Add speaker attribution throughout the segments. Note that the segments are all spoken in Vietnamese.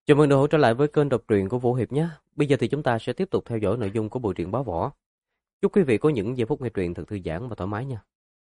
Speaker 1: Chào mừng đã trở lại với kênh đọc truyện của Vũ Hiệp nhé. Bây giờ thì chúng ta sẽ tiếp tục theo dõi nội dung của bộ truyện Bá Võ. Chúc quý vị có những giây phút nghe truyện thật thư giãn và thoải mái nha.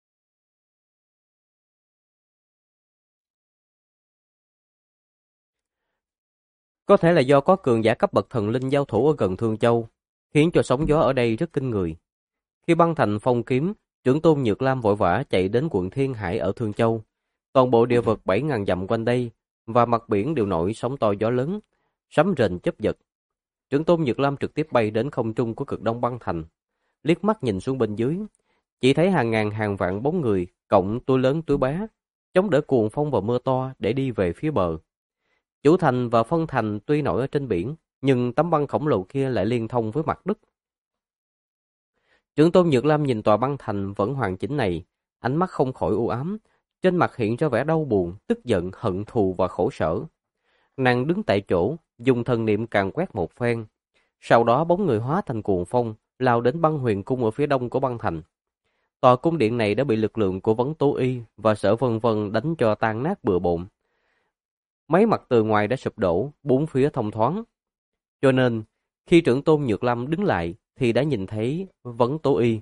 Speaker 1: Có thể là do có cường giả cấp bậc thần linh giao thủ ở gần Thương Châu, khiến cho sóng gió ở đây rất kinh người. Khi băng thành phong kiếm, trưởng tôn Nhược Lam vội vã chạy đến quận Thiên Hải ở Thương Châu. Toàn bộ địa vật 7.000 dặm quanh đây và mặt biển đều nổi sóng to gió lớn, sấm rền chớp giật. Trưởng tôn Nhược Lam trực tiếp bay đến không trung của cực đông băng thành, liếc mắt nhìn xuống bên dưới, chỉ thấy hàng ngàn hàng vạn bóng người, cộng túi lớn túi bé, chống đỡ cuồng phong và mưa to để đi về phía bờ. Chủ thành và phân thành tuy nổi ở trên biển, nhưng tấm băng khổng lồ kia lại liên thông với mặt đất. Trưởng tôn Nhược Lam nhìn tòa băng thành vẫn hoàn chỉnh này, ánh mắt không khỏi u ám, trên mặt hiện ra vẻ đau buồn, tức giận, hận thù và khổ sở. Nàng đứng tại chỗ, dùng thần niệm càn quét một phen. Sau đó bóng người hóa thành cuồng phong, lao đến băng huyền cung ở phía đông của băng thành. Tòa cung điện này đã bị lực lượng của Vấn Tố Y và Sở Vân Vân đánh cho tan nát bừa bộn. Mấy mặt tường ngoài đã sụp đổ, bốn phía thông thoáng. Cho nên, khi trưởng tôn Nhược Lâm đứng lại, thì đã nhìn thấy Vấn Tố Y.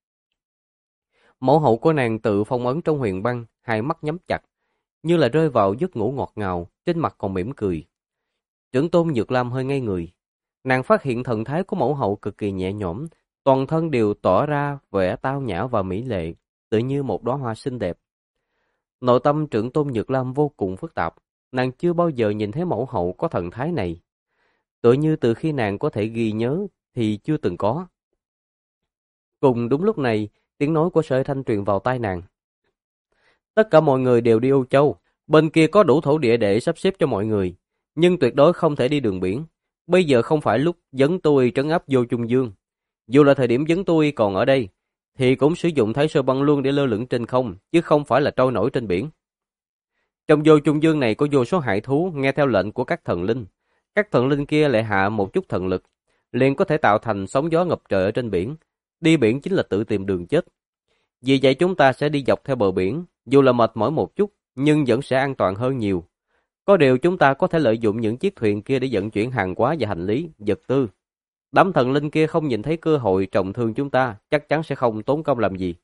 Speaker 1: Mẫu hậu của nàng tự phong ấn trong huyền băng, hai mắt nhắm chặt, như là rơi vào giấc ngủ ngọt ngào, trên mặt còn mỉm cười. Trưởng tôn Nhược Lâm hơi ngây người. Nàng phát hiện thần thái của mẫu hậu cực kỳ nhẹ nhõm, toàn thân đều tỏ ra vẻ tao nhã và mỹ lệ, tự như một đóa hoa xinh đẹp. Nội tâm trưởng tôn Nhược Lam vô cùng phức tạp, nàng chưa bao giờ nhìn thấy mẫu hậu có thần thái này. Tự như từ khi nàng có thể ghi nhớ thì chưa từng có. Cùng đúng lúc này, tiếng nói của Sở Thanh truyền vào tai nàng. Tất cả mọi người đều đi Âu Châu, bên kia có đủ thổ địa để sắp xếp cho mọi người, nhưng tuyệt đối không thể đi đường biển. Bây giờ không phải lúc Vấn Tôi trấn áp Vô Trung Dương. Dù là thời điểm Vấn Tôi còn ở đây, thì cũng sử dụng Thái Sơ Băng Luân để lơ lửng trên không, chứ không phải là trôi nổi trên biển. Trong Vô Trung Dương này có vô số hải thú nghe theo lệnh của các thần linh. Các thần linh kia lại hạ một chút thần lực, liền có thể tạo thành sóng gió ngập trời ở trên biển. Đi biển chính là tự tìm đường chết. Vì vậy chúng ta sẽ đi dọc theo bờ biển, dù là mệt mỏi một chút, nhưng vẫn sẽ an toàn hơn nhiều. Có điều chúng ta có thể lợi dụng những chiếc thuyền kia để vận chuyển hàng hóa và hành lý, vật tư. Đám thần linh kia không nhìn thấy cơ hội trọng thương chúng ta, chắc chắn sẽ không tốn công làm gì.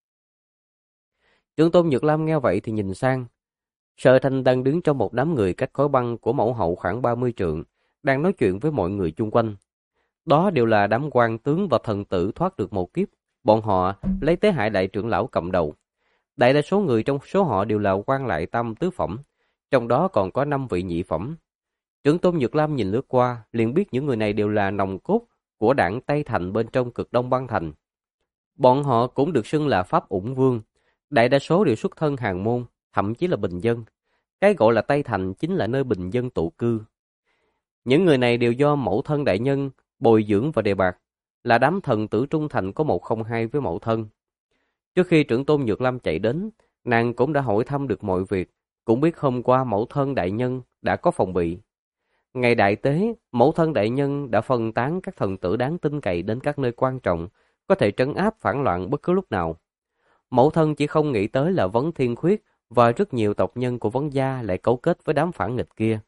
Speaker 1: Trưởng tôn Nhược Lam nghe vậy thì nhìn sang. Sở Thanh đang đứng trong một đám người cách khối băng của mẫu hậu khoảng 30 trượng, đang nói chuyện với mọi người chung quanh. Đó đều là đám quan tướng và thần tử thoát được một kiếp. Bọn họ lấy Tế Hải đại trưởng lão cầm đầu. Đại đa số người trong số họ đều là quan lại tam tứ phẩm, trong đó còn có 5 vị nhị phẩm. Trưởng tôn Nhược Lam nhìn lướt qua, liền biết những người này đều là nòng cốt của đảng Tây Thành bên trong cực đông băng thành. Bọn họ cũng được xưng là Pháp Ủng Vương, đại đa số đều xuất thân hàng môn, thậm chí là bình dân. Cái gọi là Tây Thành chính là nơi bình dân tụ cư. Những người này đều do mẫu thân đại nhân bồi dưỡng và đề bạt, là đám thần tử trung thành có 102 với mẫu thân. Trước khi trưởng tôn Nhược Lâm chạy đến, nàng cũng đã hỏi thăm được mọi việc, cũng biết hôm qua mẫu thân đại nhân đã có phòng bị. Ngày đại tế, mẫu thân đại nhân đã phân tán các thần tử đáng tin cậy đến các nơi quan trọng, có thể trấn áp phản loạn bất cứ lúc nào. Mẫu thân chỉ không nghĩ tới là Vấn Thiên Khuyết và rất nhiều tộc nhân của Vấn gia lại cấu kết với đám phản nghịch kia.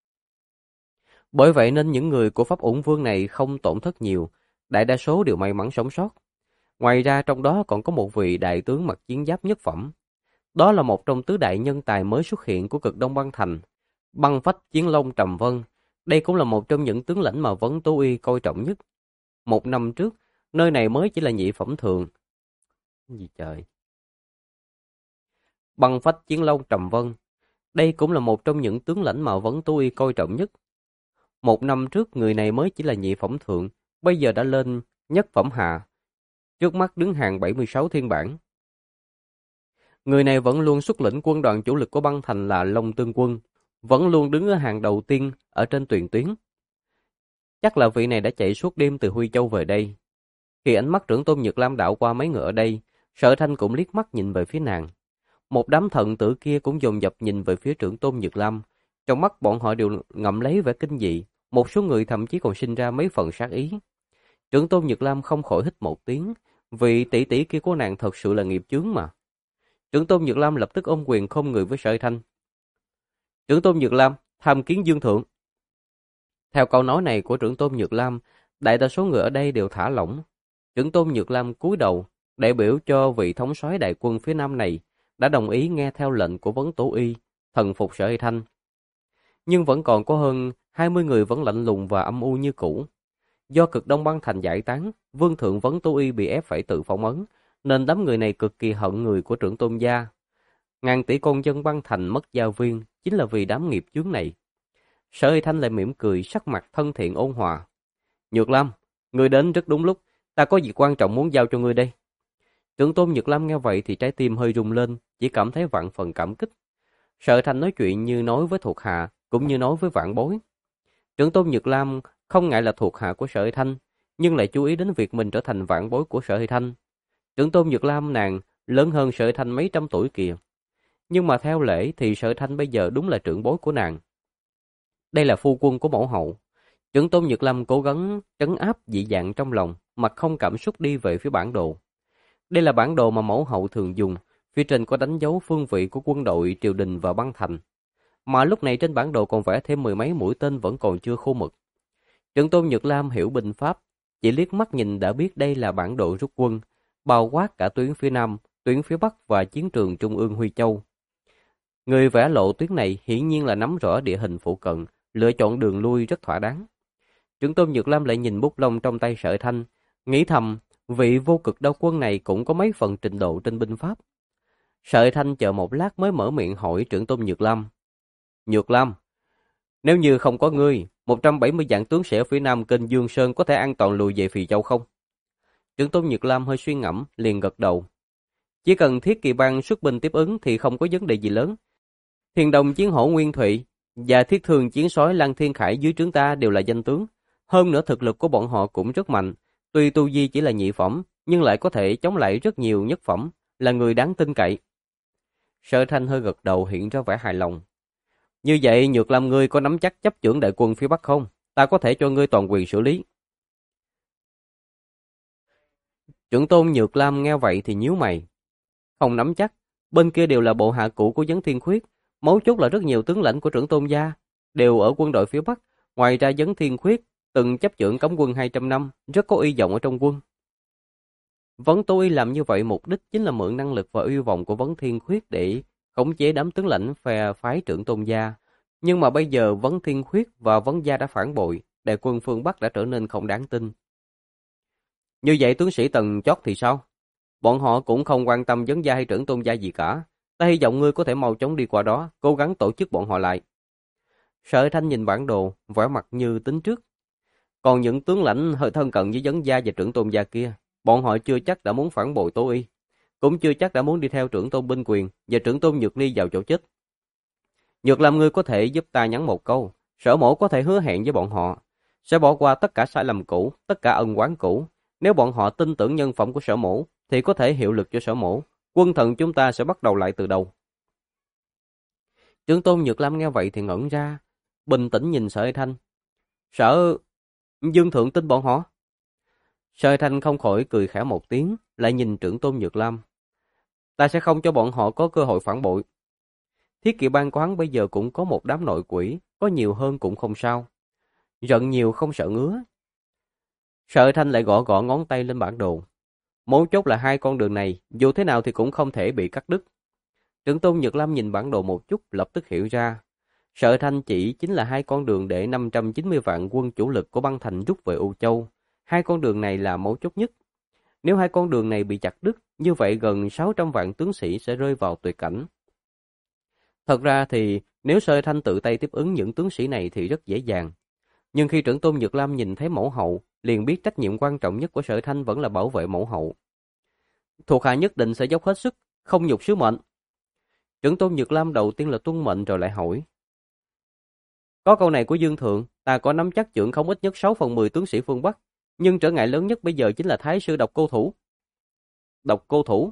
Speaker 1: Bởi vậy nên những người của Pháp Ủng Vương này không tổn thất nhiều, đại đa số đều may mắn sống sót. Ngoài ra trong đó còn có một vị đại tướng mặc chiến giáp nhất phẩm. Đó là một trong tứ đại nhân tài mới xuất hiện của cực Đông Băng Thành, Băng Phách Chiến Long Trầm Vân. Đây cũng là một trong những tướng lãnh mà Vấn Tố Y coi trọng nhất. Một năm trước, nơi này mới chỉ là nhị phẩm thường. Gì trời? Băng Phách Chiến Long Trầm Vân. Đây cũng là một trong những tướng lãnh mà Vấn Tố Y coi trọng nhất. Một năm trước người này mới chỉ là nhị phẩm thượng, bây giờ đã lên nhất phẩm hạ. Trước mắt đứng hàng 76 thiên bản. Người này vẫn luôn xuất lĩnh quân đoàn chủ lực của băng thành là Long Tương Quân, vẫn luôn đứng ở hàng đầu tiên ở trên tiền tuyến. Chắc là vị này đã chạy suốt đêm từ Huy Châu về đây. Khi ánh mắt trưởng tôn Nhược Lam đảo qua mấy người ở đây, Sở Thanh cũng liếc mắt nhìn về phía nàng. Một đám thần tử kia cũng dồn dập nhìn về phía trưởng tôn Nhược Lam. Trong mắt bọn họ đều ngậm lấy vẻ kinh dị, một số người thậm chí còn sinh ra mấy phần sát ý. Trưởng tôn Nhược Lam không khỏi hít một tiếng, vì tỷ tỷ kia của nàng thật sự là nghiệp chướng mà. Trưởng tôn Nhược Lam lập tức ôm quyền không người với Sở Thanh. Trưởng tôn Nhược Lam, tham kiến Dương Thượng. Theo câu nói này của trưởng tôn Nhược Lam, đại đa số người ở đây đều thả lỏng. Trưởng tôn Nhược Lam cúi đầu, đại biểu cho vị thống soái đại quân phía Nam này, đã đồng ý nghe theo lệnh của Vấn Tố Y, thần phục Sở Hy Thanh. Nhưng vẫn còn có hơn 20 người vẫn lạnh lùng và âm u như cũ. Do cực đông băng thành giải tán, vương thượng Vấn Tố Y bị ép phải tự phỏng ấn, nên đám người này cực kỳ hận người của trưởng tôn gia. Ngàn tỷ con dân băng thành mất giao viên chính là vì đám nghiệp chướng này. Sở Hy Thanh lại mỉm cười, sắc mặt thân thiện ôn hòa. Nhược Lam, ngươi đến rất đúng lúc, ta có việc quan trọng muốn giao cho ngươi đây. Trưởng tôn Nhược Lam nghe vậy thì trái tim hơi rung lên, chỉ cảm thấy vạn phần cảm kích. Sở Hy Thanh nói chuyện như nói với thuộc hạ, cũng như nói với vạn bối. Trưởng tôn Nhược Lam không ngại là thuộc hạ của Sở Hy Thanh, nhưng lại chú ý đến việc mình trở thành vạn bối của Sở Hy Thanh. Trưởng tôn Nhược Lam nàng lớn hơn Sở Hy Thanh mấy trăm tuổi kìa. Nhưng mà theo lễ thì Sở Hy Thanh bây giờ đúng là trưởng bối của nàng. Đây là phu quân của mẫu hậu. Trưởng tôn Nhược Lam cố gắng trấn áp dị dạng trong lòng, mặt không cảm xúc đi về phía bản đồ. Đây là bản đồ mà mẫu hậu thường dùng, phía trên có đánh dấu phương vị của quân đội, triều đình và băng thành. Mà lúc này trên bản đồ còn vẽ thêm mười mấy mũi tên vẫn còn chưa khô mực. Trưởng tôn Nhược Lam hiểu binh pháp, chỉ liếc mắt nhìn đã biết đây là bản đồ rút quân, bao quát cả tuyến phía Nam, tuyến phía Bắc và chiến trường Trung ương Huy Châu. Người vẽ lộ tuyến này hiển nhiên là nắm rõ địa hình phụ cận, lựa chọn đường lui rất thỏa đáng. Trưởng tôn Nhược Lam lại nhìn bút lông trong tay Sở Hy Thanh, nghĩ thầm, vị vô cực đao quân này cũng có mấy phần trình độ trên binh pháp. Sở Hy Thanh chờ một lát mới mở miệng hỏi trưởng tôn Nhược Lam. Nhược Lam, nếu như không có ngươi, 170 vạn tướng sĩ ở phía Nam kênh Dương Sơn có thể an toàn lùi về Phì Châu không? Trưởng tôn Nhược Lam hơi suy ngẫm, liền gật đầu. Chỉ cần Thiết Kỵ Bang xuất binh tiếp ứng thì không có vấn đề gì lớn. Thiền Đồng Chiến Hổ Nguyên Thụy và Thiết Thương Chiến Sói Lăng Thiên Khải dưới trướng ta đều là danh tướng. Hơn nữa thực lực của bọn họ cũng rất mạnh. Tuy tu vi chỉ là nhị phẩm, nhưng lại có thể chống lại rất nhiều nhất phẩm, là người đáng tin cậy. Sở Thanh hơi gật đầu hiện ra vẻ hài lòng. Như vậy Nhược Lam ngươi có nắm chắc chấp chưởng đại quân phía Bắc không? Ta có thể cho ngươi toàn quyền xử lý. Trưởng tôn Nhược Lam nghe vậy thì nhíu mày. Không nắm chắc, bên kia đều là bộ hạ cũ của Vấn Thiên Khuyết, mấu chốt là rất nhiều tướng lãnh của trưởng tôn gia đều ở quân đội phía Bắc, ngoài ra Vấn Thiên Khuyết từng chấp chưởng cấm quân 200 năm, rất có uy vọng ở trong quân. Vấn Tố Y làm như vậy mục đích chính là mượn năng lực và uy vọng của Vấn Thiên Khuyết để khống chế đám tướng lãnh phe phái trưởng tôn gia. Nhưng mà bây giờ Vấn Thiên Khuyết và Vấn gia đã phản bội, đại quân phương Bắc đã trở nên không đáng tin. Như vậy tướng sĩ tầng chót thì sao? Bọn họ cũng không quan tâm Vấn gia hay trưởng tôn gia gì cả. Ta hy vọng ngươi có thể mau chóng đi qua đó, cố gắng tổ chức bọn họ lại. Sở Thanh nhìn bản đồ, vẻ mặt như tính trước. Còn những tướng lãnh hơi thân cận với Vấn gia và trưởng tôn gia kia, bọn họ chưa chắc đã muốn phản bội Tố Y, cũng chưa chắc đã muốn đi theo trưởng tôn Binh Quyền và trưởng tôn Nhược Ly vào chỗ chết. Nhược Lam ngươi có thể giúp ta nhắn một câu, Sở mẫu có thể hứa hẹn với bọn họ, sẽ bỏ qua tất cả sai lầm cũ, tất cả ân oán cũ. Nếu bọn họ tin tưởng nhân phẩm của Sở mẫu, thì có thể hiệu lực cho Sở mẫu. Quân thần chúng ta sẽ bắt đầu lại từ đầu. Trưởng tôn Nhược Lam nghe vậy thì ngẩn ra, bình tĩnh nhìn Sở Hy Thanh. Sở Dương thượng tin bọn họ? Sở Hy Thanh không khỏi cười khẽ một tiếng, lại nhìn trưởng tôn Nhược Lam. Ta sẽ không cho bọn họ có cơ hội phản bội. Thiết Kỵ Bang của hắn bây giờ cũng có một đám nội quỷ, có nhiều hơn cũng không sao. Giận nhiều không sợ ngứa. Sở Hy Thanh lại gõ gõ ngón tay lên bản đồ. Mấu chốt là hai con đường này, dù thế nào thì cũng không thể bị cắt đứt. Trưởng tôn Nhược Lam nhìn bản đồ một chút, lập tức hiểu ra. Sở Hy Thanh chỉ chính là hai con đường để 590 vạn quân chủ lực của băng thành rút về U Châu. Hai con đường này là mấu chốt nhất. Nếu hai con đường này bị chặt đứt, như vậy gần 600 vạn tướng sĩ sẽ rơi vào tuyệt cảnh. Thật ra thì nếu Sở Hy Thanh tự tay tiếp ứng những tướng sĩ này thì rất dễ dàng. Nhưng khi trưởng tôn Nhược Lam nhìn thấy mẫu hậu, liền biết trách nhiệm quan trọng nhất của Sở Hy Thanh vẫn là bảo vệ mẫu hậu. Thuộc hạ nhất định sẽ dốc hết sức, không nhục sứ mệnh. Trưởng tôn Nhược Lam đầu tiên là tuân mệnh rồi lại hỏi. Có câu này của Dương Thượng, ta có nắm chắc chưởng không ít nhất 6/10 tướng sĩ phương Bắc, nhưng trở ngại lớn nhất bây giờ chính là Thái sư Độc Cô Thủ. Độc Cô Thủ?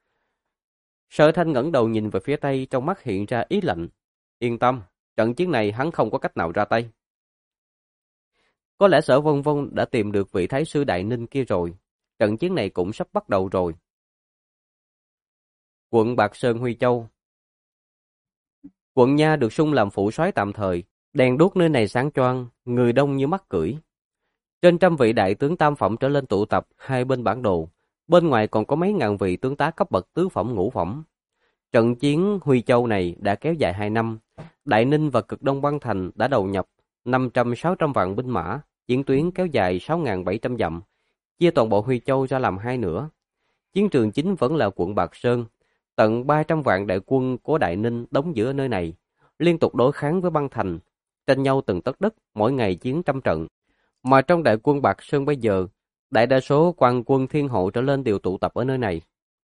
Speaker 1: Sở Thanh ngẩng đầu nhìn về phía Tây, trong mắt hiện ra ý lạnh. Yên tâm, trận chiến này hắn không có cách nào ra tay. Có lẽ Sở Vân Vân đã tìm được vị Thái sư Đại Ninh kia rồi. Trận chiến này cũng sắp bắt đầu rồi. Quận Bạc Sơn Huy Châu. Quận Nha được sung làm phủ soái tạm thời, Đèn đuốc nơi này sáng choang, người đông như mắc cưỡi. Trên trăm vị đại tướng tam phẩm trở lên tụ tập hai bên bản đồ, bên ngoài còn có mấy ngàn vị tướng tá cấp bậc tứ phẩm ngũ phẩm. Trận chiến Huy Châu này đã kéo dài 2 năm, Đại Ninh và Cực Đông Băng Thành đã đầu nhập 500-600 vạn binh mã, chiến tuyến kéo dài 6.700 dặm, chia toàn bộ Huy Châu ra làm hai nửa. Chiến trường chính vẫn là quận Bạc Sơn, tận 300 vạn đại quân của Đại Ninh đóng giữ ở nơi này, liên tục đối kháng với Băng Thành, tranh nhau từng tấc đất, mỗi ngày chiến trăm trận. Mà trong đại quân Bạc Sơn bây giờ, đại đa số quan quân thiên hộ trở lên đều tụ tập ở nơi này.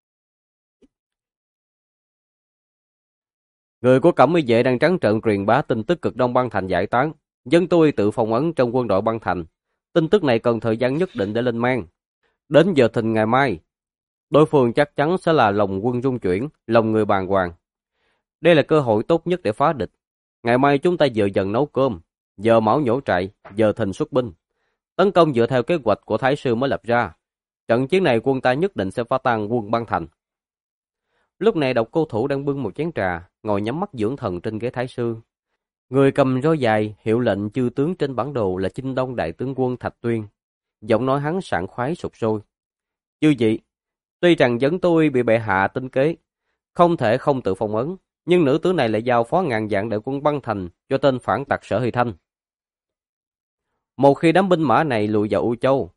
Speaker 1: Người của Cẩm Y vệ đang trắng trợn truyền bá tin tức Cực Đông Băng Thành giải tán, dân tôi tự phong ấn trong quân đội Băng Thành. Tin tức này cần thời gian nhất định để lên mang. Đến giờ thìn ngày mai, đối phương chắc chắn sẽ là lòng quân rung chuyển, lòng người bàng hoàng. Đây là cơ hội tốt nhất để phá địch. Ngày mai chúng ta giờ dần nấu cơm, giờ mão nhổ trại, giờ thìn xuất binh. Tấn công dựa theo kế hoạch của Thái sư mới lập ra. Trận chiến này quân ta nhất định sẽ phá tan quân Băng Thành. Lúc này Độc Cô Thủ đang bưng một chén trà, ngồi nhắm mắt dưỡng thần trên ghế Thái sư. Người cầm roi dài, hiệu lệnh chư tướng trên bản đồ là Chinh Đông đại tướng quân Thạch Tuyên. Giọng nói hắn sảng khoái sục sôi. Chư vị, tuy rằng dẫn tôi bị bệ hạ tính kế, không thể không tự phong ấn, nhưng nữ tướng này lại giao phó ngàn vạn đại quân Băng Thành cho tên phản tặc Sở Hy Thanh. Một khi đám binh mã này lùi vào U Châu,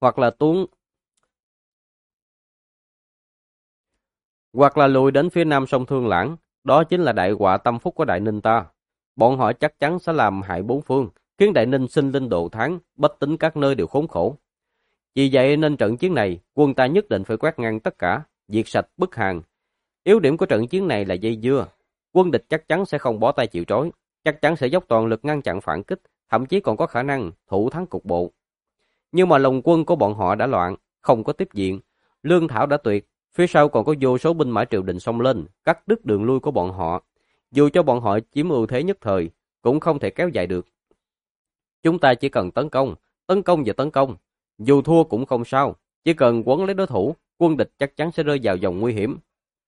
Speaker 1: hoặc là lùi đến phía nam sông Thương Lãng, đó chính là đại họa tâm phúc của Đại Ninh ta. Bọn họ chắc chắn sẽ làm hại bốn phương, khiến Đại Ninh sinh linh độ tháng, bách tính các nơi đều khốn khổ. Vì vậy nên trận chiến này, quân ta nhất định phải quét ngang tất cả, diệt sạch bức Hàn. Yếu điểm của trận chiến này là dây dưa. Quân địch chắc chắn sẽ không bó tay chịu trói, chắc chắn sẽ dốc toàn lực ngăn chặn phản kích, thậm chí còn có khả năng thủ thắng cục bộ. Nhưng mà lòng quân của bọn họ đã loạn, không có tiếp diện, lương thảo đã tuyệt, phía sau còn có vô số binh mã triều đình xông lên, cắt đứt đường lui của bọn họ. Dù cho bọn họ chiếm ưu thế nhất thời, cũng không thể kéo dài được. Chúng ta chỉ cần tấn công và tấn công. Dù thua cũng không sao, chỉ cần quấn lấy đối thủ, quân địch chắc chắn sẽ rơi vào vòng nguy hiểm.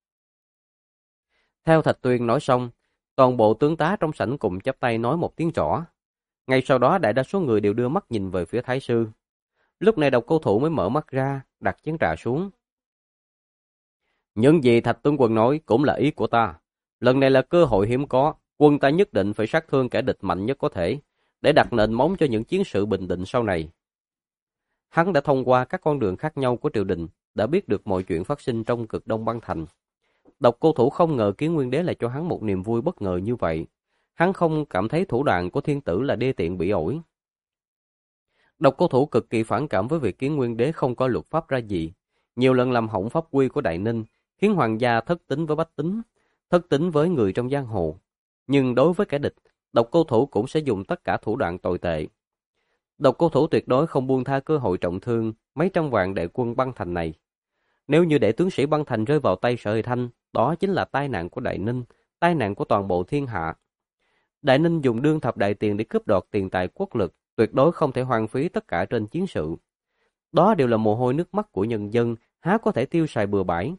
Speaker 1: Theo Thạch Tuyên nói xong, toàn bộ tướng tá trong sảnh cùng chắp tay nói một tiếng rõ. Ngay sau đó đại đa số người đều đưa mắt nhìn về phía Thái sư. Lúc này Độc Cô Thủ mới mở mắt ra, đặt chén trà xuống. Những gì Thạch tướng quân nói cũng là ý của ta. Lần này là cơ hội hiếm có, quân ta nhất định phải sát thương kẻ địch mạnh nhất có thể, để đặt nền móng cho những chiến sự bình định sau này. Hắn đã thông qua các con đường khác nhau của triều đình, đã biết được mọi chuyện phát sinh trong Cực Đông Băng Thành. Độc Cô Thủ không ngờ Kiến Nguyên Đế lại cho hắn một niềm vui bất ngờ như vậy. Hắn không cảm thấy thủ đoạn của thiên tử là đê tiện bỉ ổi. Độc Cô Thủ cực kỳ phản cảm với việc Kiến Nguyên Đế không có luật pháp ra gì, nhiều lần làm hỏng pháp quy của Đại Ninh, khiến hoàng gia thất tín với bách tính, thất tín với người trong giang hồ. Nhưng đối với kẻ địch, Độc Cô Thủ cũng sẽ dùng tất cả thủ đoạn tồi tệ. Độc Cô Thủ tuyệt đối không buông tha cơ hội trọng thương mấy trăm vạn đại quân Băng Thành này. Nếu như để tướng sĩ Băng Thành rơi vào tay Sở Hy Thanh, đó chính là tai nạn của Đại Ninh, tai nạn của toàn bộ thiên hạ. Đại Ninh dùng đương thập đại tiền để cướp đoạt tiền tài quốc lực, tuyệt đối không thể hoang phí tất cả trên chiến sự. Đó đều là mồ hôi nước mắt của nhân dân, há có thể tiêu xài bừa bãi.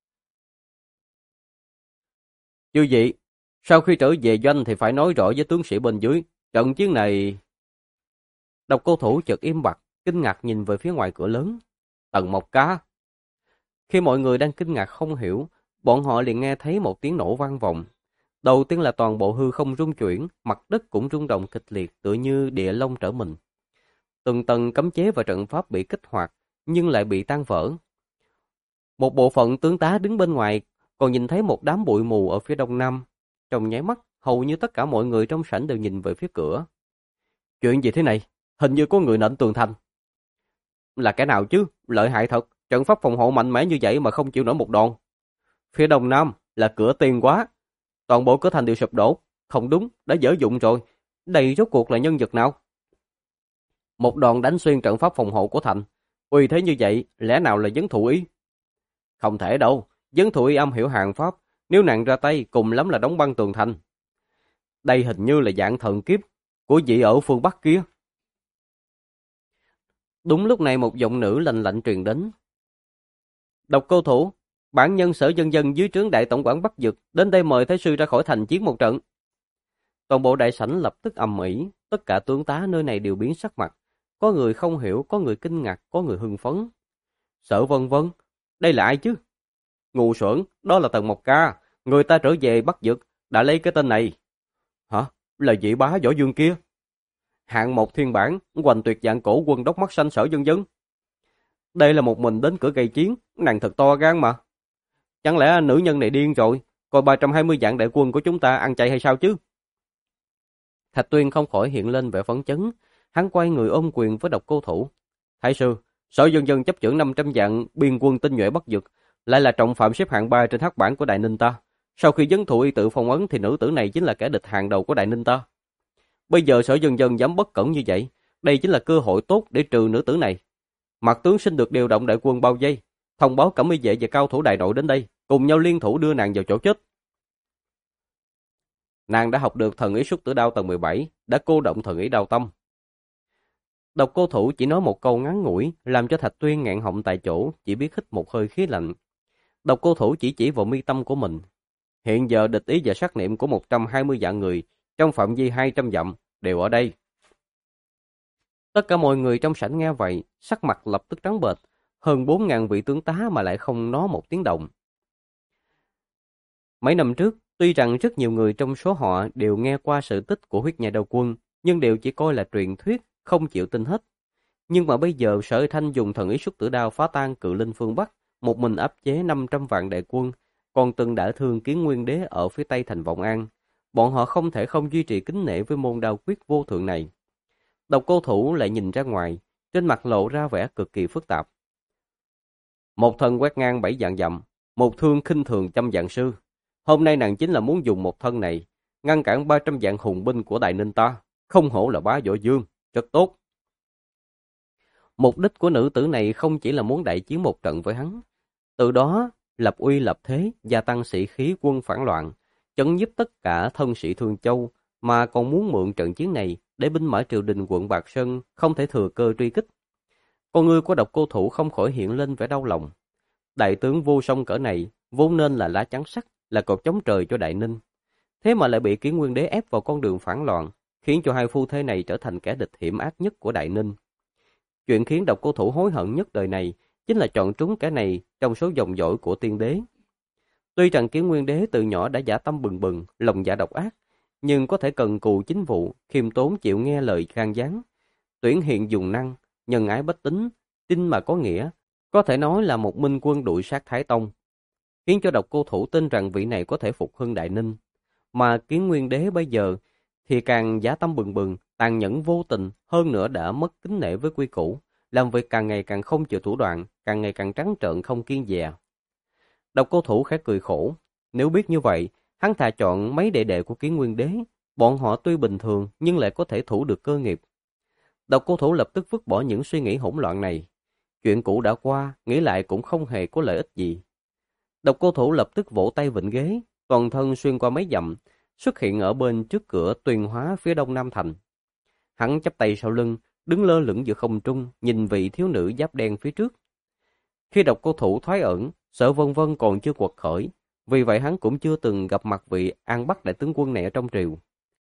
Speaker 1: Chư vị, sau khi trở về doanh thì phải nói rõ với tướng sĩ bên dưới, trận chiến này... Độc Cô Thủ chợt im bặt, kinh ngạc nhìn về phía ngoài cửa lớn. Tần Mộc Cá. Khi mọi người đang kinh ngạc không hiểu, bọn họ liền nghe thấy một tiếng nổ vang vọng. Đầu tiên là toàn bộ hư không rung chuyển, mặt đất cũng rung động kịch liệt tựa như địa long trở mình. Từng tầng cấm chế và trận pháp bị kích hoạt, nhưng lại bị tan vỡ. Một bộ phận tướng tá đứng bên ngoài, còn nhìn thấy một đám bụi mù ở phía đông nam. Trong nháy mắt, hầu như tất cả mọi người trong sảnh đều nhìn về phía cửa. Chuyện gì thế này? Hình như có người nện tường thành. Là kẻ nào chứ? Lợi hại thật, trận pháp phòng hộ mạnh mẽ như vậy mà không chịu nổi một đòn. Phía đông nam là cửa tiền quá. Toàn bộ cửa thành đều sụp đổ. Không đúng, đã dở dụng rồi. Đây rốt cuộc là nhân vật nào? Một đòn đánh xuyên trận pháp phòng hộ của thành. Uy thế như vậy, lẽ nào là Vấn Thụ Y? Không thể đâu, Vấn Thụ Y am hiểu hàng pháp. Nếu nàng ra tay, cùng lắm là đóng băng tường thành. Đây hình như là dạng thần kiếp của vị ở phương Bắc kia. Đúng lúc này một giọng nữ lạnh lạnh truyền đến. Độc Cô Thủ, bản nhân Sở Dân Dân dưới trướng đại tổng quản Bắc Dực đến đây mời Thái sư ra khỏi thành chiến một trận. Toàn bộ đại sảnh lập tức ầm ĩ, tất cả tướng tá nơi này đều biến sắc mặt. Có người không hiểu, có người kinh ngạc, có người hưng phấn. Sở Vân Vân, đây là ai chứ? Ngu xuẩn, đó là Tần Mộc Ca, người ta trở về Bắc Dực, đã lấy cái tên này. Hả? Là vị bá võ dương kia? Hạng một thiên bản, hoành tuyệt dạng cổ quân đốc mắt xanh Sở Dân Dân. Đây là một mình đến cửa gây chiến, nàng thật to gan mà. Chẳng lẽ nữ nhân này điên rồi, coi 320 vạn đại quân của chúng ta ăn chay hay sao chứ? Thạch Tuyên không khỏi hiện lên vẻ phấn chấn, hắn quay người ôm quyền với Độc Cô Thủ. Thái sư, Sở Dân Dân chấp chưởng 500 vạn biên quân tinh nhuệ Bắc Dực, lại là trọng phạm xếp hạng 3 trên hắc bảng của Đại Ninh ta. Sau khi vấn thụ y tự phong ấn thì nữ tử này chính là kẻ địch hàng đầu của Đại Ninh ta. Bây giờ Sở Dân Dân dám bất cẩn như vậy, đây chính là cơ hội tốt để trừ nữ tử này. Mạc tướng xin được điều động đại quân bao vây, thông báo Cẩm Y vệ và cao thủ đại nội đến đây, cùng nhau liên thủ đưa nàng vào chỗ chết. Nàng đã học được thần ý xuất tử đao tầng 17, đã cô động thần ý đao tâm. Độc Cô Thủ chỉ nói một câu ngắn ngủi, làm cho Thạch Tuyên nghẹn họng tại chỗ, chỉ biết hít một hơi khí lạnh. Độc Cô Thủ chỉ vào mi tâm của mình. Hiện giờ địch ý và sát niệm của 120 vạn người, trong phạm vi 200 dặm, đều ở đây. Tất cả mọi người trong sảnh nghe vậy, sắc mặt lập tức trắng bệch, hơn 4.000 vị tướng tá mà lại không nói một tiếng động. Mấy năm trước, tuy rằng rất nhiều người trong số họ đều nghe qua sự tích của huyết nhai đầu quân, nhưng đều chỉ coi là truyền thuyết, không chịu tin hết. Nhưng mà bây giờ Sở Thanh dùng thần ý xuất tử đao phá tan cự linh phương Bắc, một mình áp chế 500 vạn đại quân, còn từng đã thương Kiến Nguyên Đế ở phía tây thành Vọng An. Bọn họ không thể không duy trì kính nể với môn đao quyết vô thượng này. Độc Cô Thủ lại nhìn ra ngoài, trên mặt lộ ra vẻ cực kỳ phức tạp. Một thân quét ngang 7 vạn dặm, một thương khinh thường trăm vạn sư. Hôm nay nàng chính là muốn dùng một thân này, ngăn cản 300 vạn hùng binh của Đại Ninh ta, không hổ là bá võ dương, rất tốt. Mục đích của nữ tử này không chỉ là muốn đại chiến một trận với hắn, từ đó lập uy lập thế, gia tăng sĩ khí quân phản loạn, chấn giúp tất cả thân sĩ Thương Châu, mà còn muốn mượn trận chiến này để binh mã triều đình quận Bạc Sơn không thể thừa cơ truy kích. Con người của Độc Cô Thủ không khỏi hiện lên vẻ đau lòng. Đại tướng vô song cỡ này vốn nên là lá chắn sắt, là cột chống trời cho Đại Ninh, thế mà lại bị Kiến Nguyên Đế ép vào con đường phản loạn, khiến cho hai phu thê này trở thành kẻ địch hiểm ác nhất của Đại Ninh. Chuyện khiến Độc Cô Thủ hối hận nhất đời này chính là chọn trúng kẻ này trong số dòng dõi của tiên đế. Tuy rằng Kiến Nguyên Đế từ nhỏ đã dã tâm bừng bừng, lòng dạ độc ác, nhưng có thể cần cù chính vụ, khiêm tốn chịu nghe lời khan gián, tuyển hiện dùng năng, nhân ái bách tính, tin mà có nghĩa, có thể nói là một minh quân đuổi sát Thái Tông, khiến cho Độc Cô Thủ tin rằng vị này có thể phục hưng Đại Ninh. Mà Kiến Nguyên Đế bây giờ thì càng dã tâm bừng bừng, tàn nhẫn vô tình, hơn nữa đã mất kính nể với quy củ, làm việc càng ngày càng không chịu thủ đoạn, càng ngày càng trắng trợn không kiêng dè. Độc Cô Thủ khẽ cười khổ, nếu biết như vậy, hắn thà chọn mấy đệ đệ của Kiến Nguyên Đế, bọn họ tuy bình thường nhưng lại có thể thủ được cơ nghiệp. Độc Cô Thủ lập tức vứt bỏ những suy nghĩ hỗn loạn này. Chuyện cũ đã qua, nghĩ lại cũng không hề có lợi ích gì. Độc Cô Thủ lập tức vỗ tay vịnh ghế, toàn thân xuyên qua mấy dặm, xuất hiện ở bên trước cửa Tuyền Hóa phía đông Nam Thành. Hắn chắp tay sau lưng, đứng lơ lửng giữa không trung, nhìn vị thiếu nữ giáp đen phía trước. Khi Độc Cô Thủ thoái ẩn, Sở Vân Vân còn chưa quật khởi, vì vậy hắn cũng chưa từng gặp mặt vị An Bắc đại tướng quân này ở trong triều.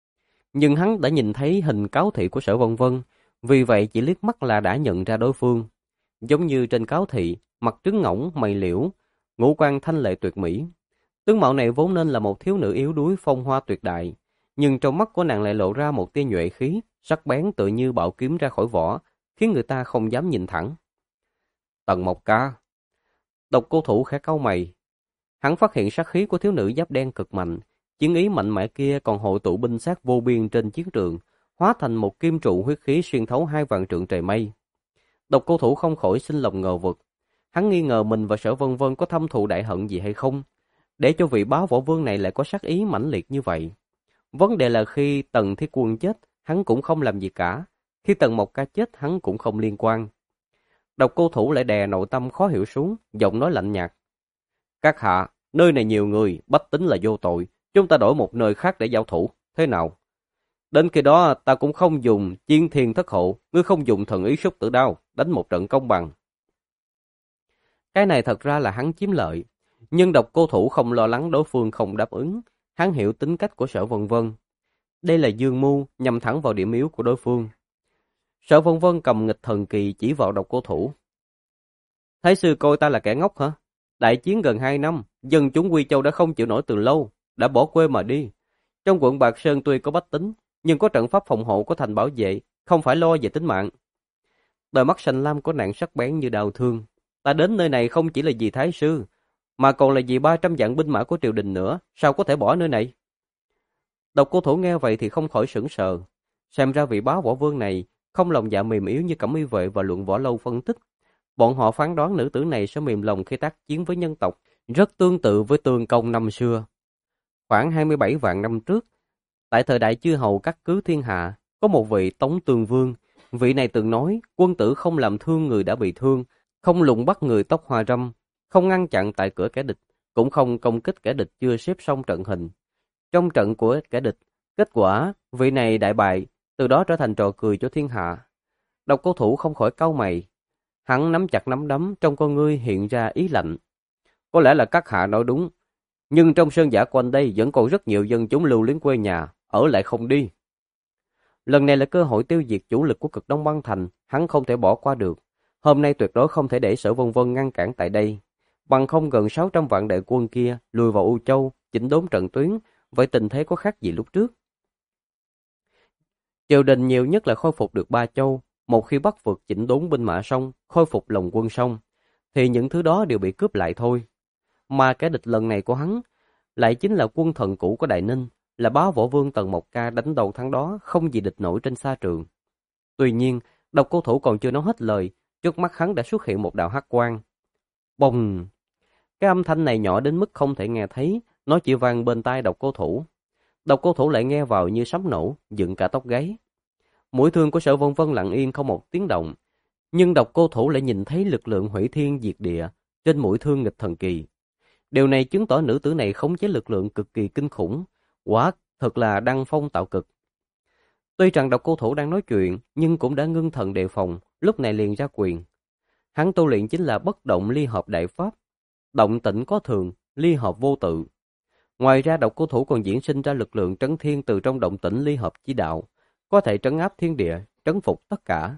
Speaker 1: Nhưng hắn đã nhìn thấy hình cáo thị của Sở Vân Vân, vì vậy chỉ liếc mắt là đã nhận ra đối phương. Giống như trên cáo thị, mặt trứng ngỗng, mày liễu, ngũ quan thanh lệ tuyệt mỹ. Tướng mạo này vốn nên là một thiếu nữ yếu đuối phong hoa tuyệt đại, nhưng trong mắt của nàng lại lộ ra một tia nhuệ khí, sắc bén tựa như bảo kiếm ra khỏi vỏ, khiến người ta không dám nhìn thẳng. Tần Mộc Ca. Độc Cô Thủ khẽ cau mày. Hắn phát hiện sát khí của thiếu nữ giáp đen cực mạnh, chiến ý mạnh mẽ kia còn hội tụ binh sát vô biên trên chiến trường, hóa thành một kim trụ huyết khí xuyên thấu 2 vạn trượng trời mây. Độc Cô Thủ không khỏi sinh lòng ngờ vực. Hắn nghi ngờ mình và Sở Vân Vân có thâm thù đại hận gì hay không, để cho vị bá võ vương này lại có sát ý mãnh liệt như vậy. Vấn đề là khi Tần Thiết Quân chết, hắn cũng không làm gì cả. Khi Tần Mộc Ca chết, hắn cũng không liên quan. Độc Cô Thủ lại đè nội tâm khó hiểu xuống, giọng nói lạnh nhạt. Các hạ, nơi này nhiều người, bách tính là vô tội. Chúng ta đổi một nơi khác để giao thủ, thế nào? Đến khi đó ta cũng không dùng chiên thiên thất hộ, ngươi không dùng thần ý xúc tử đao, đánh một trận công bằng. Cái này thật ra là hắn chiếm lợi, nhưng Độc Cô Thủ không lo lắng đối phương không đáp ứng, hắn hiểu tính cách của Sở Vân Vân. Đây là dương mưu nhằm thẳng vào điểm yếu của đối phương. Sở Vân Vân cầm nghịch thần kỳ chỉ vào Độc Cô Thủ. Thái sư coi ta là kẻ ngốc hả? Đại chiến gần 2 năm, dân chúng Quy Châu đã không chịu nổi từ lâu, đã bỏ quê mà đi. Trong quận Bạc Sơn tuy có bách tính, nhưng có trận pháp phòng hộ của thành bảo vệ, không phải lo về tính mạng. Đôi mắt xanh lam của nạn sắc bén như đao thương. Ta đến nơi này không chỉ là vì Thái sư, mà còn là vì 300 vạn binh mã của triều đình nữa, sao có thể bỏ nơi này? Độc Cô Thủ nghe vậy thì không khỏi sững sờ. Xem ra vị bá võ vương này không lòng dạ mềm yếu như Cẩm Y Vệ và Luận Võ Lâu phân tích. Bọn họ phán đoán nữ tử này sẽ mềm lòng khi tác chiến với nhân tộc, rất tương tự với Tương Công năm xưa. Khoảng 27 vạn năm trước, tại thời đại chư hầu cắt cứ thiên hạ, có một vị Tống Tương Vương. Vị này từng nói, quân tử không làm thương người đã bị thương, không lùng bắt người tóc hoa râm, không ngăn chặn tại cửa kẻ địch, cũng không công kích kẻ địch chưa xếp xong trận hình. Trong trận của kẻ địch, kết quả, vị này đại bại, từ đó trở thành trò cười cho thiên hạ. Độc Cô Thủ không khỏi cau mày. Hắn nắm chặt nắm đấm, trong con ngươi hiện ra ý lạnh. Có lẽ là các hạ nói đúng, nhưng trong sơn giả quanh đây vẫn còn rất nhiều dân chúng lưu luyến quê nhà, ở lại không đi. Lần này là cơ hội tiêu diệt chủ lực của Cực Đông Băng Thành, hắn không thể bỏ qua được. Hôm nay tuyệt đối không thể để Sở Vân Vân ngăn cản tại đây. Bằng không gần 600 vạn đại quân kia lùi vào U Châu, chỉnh đốn trận tuyến, vậy tình thế có khác gì lúc trước. Triều đình nhiều nhất là khôi phục được 3 châu, một khi Bắc vượt chỉnh đốn binh mã xong, khôi phục lòng quân xong, thì những thứ đó đều bị cướp lại thôi. Mà kẻ địch lần này của hắn lại chính là quân thần cũ của Đại Ninh, là bá võ vương Tần Mộc Ca đánh đầu thắng đó, không gì địch nổi trên sa trường. Tuy nhiên, Độc Cô Thủ còn chưa nói hết lời, trước mắt hắn đã xuất hiện một đạo hắc quang. Bùng! Cái âm thanh này nhỏ đến mức không thể nghe thấy, nó chỉ vang bên tai Độc Cô Thủ. Độc Cô Thủ lại nghe vào như sấm nổ, dựng cả tóc gáy. Mũi thương của Sở Vân Vân lặng yên không một tiếng động, nhưng Độc Cô Thủ lại nhìn thấy lực lượng hủy thiên diệt địa trên mũi thương nghịch thần kỳ. Điều này chứng tỏ nữ tử này khống chế lực lượng cực kỳ kinh khủng, quả thật là đăng phong tạo cực. Tuy rằng Độc Cô Thủ đang nói chuyện, nhưng cũng đã ngưng thần đề phòng, lúc này liền ra quyền. Hắn tu luyện chính là bất động ly hợp đại pháp, động tĩnh có thường, ly hợp vô tự. Ngoài ra Độc Cô Thủ còn diễn sinh ra lực lượng trấn thiên từ trong động tĩnh ly hợp chi đạo, có thể trấn áp thiên địa, trấn phục tất cả.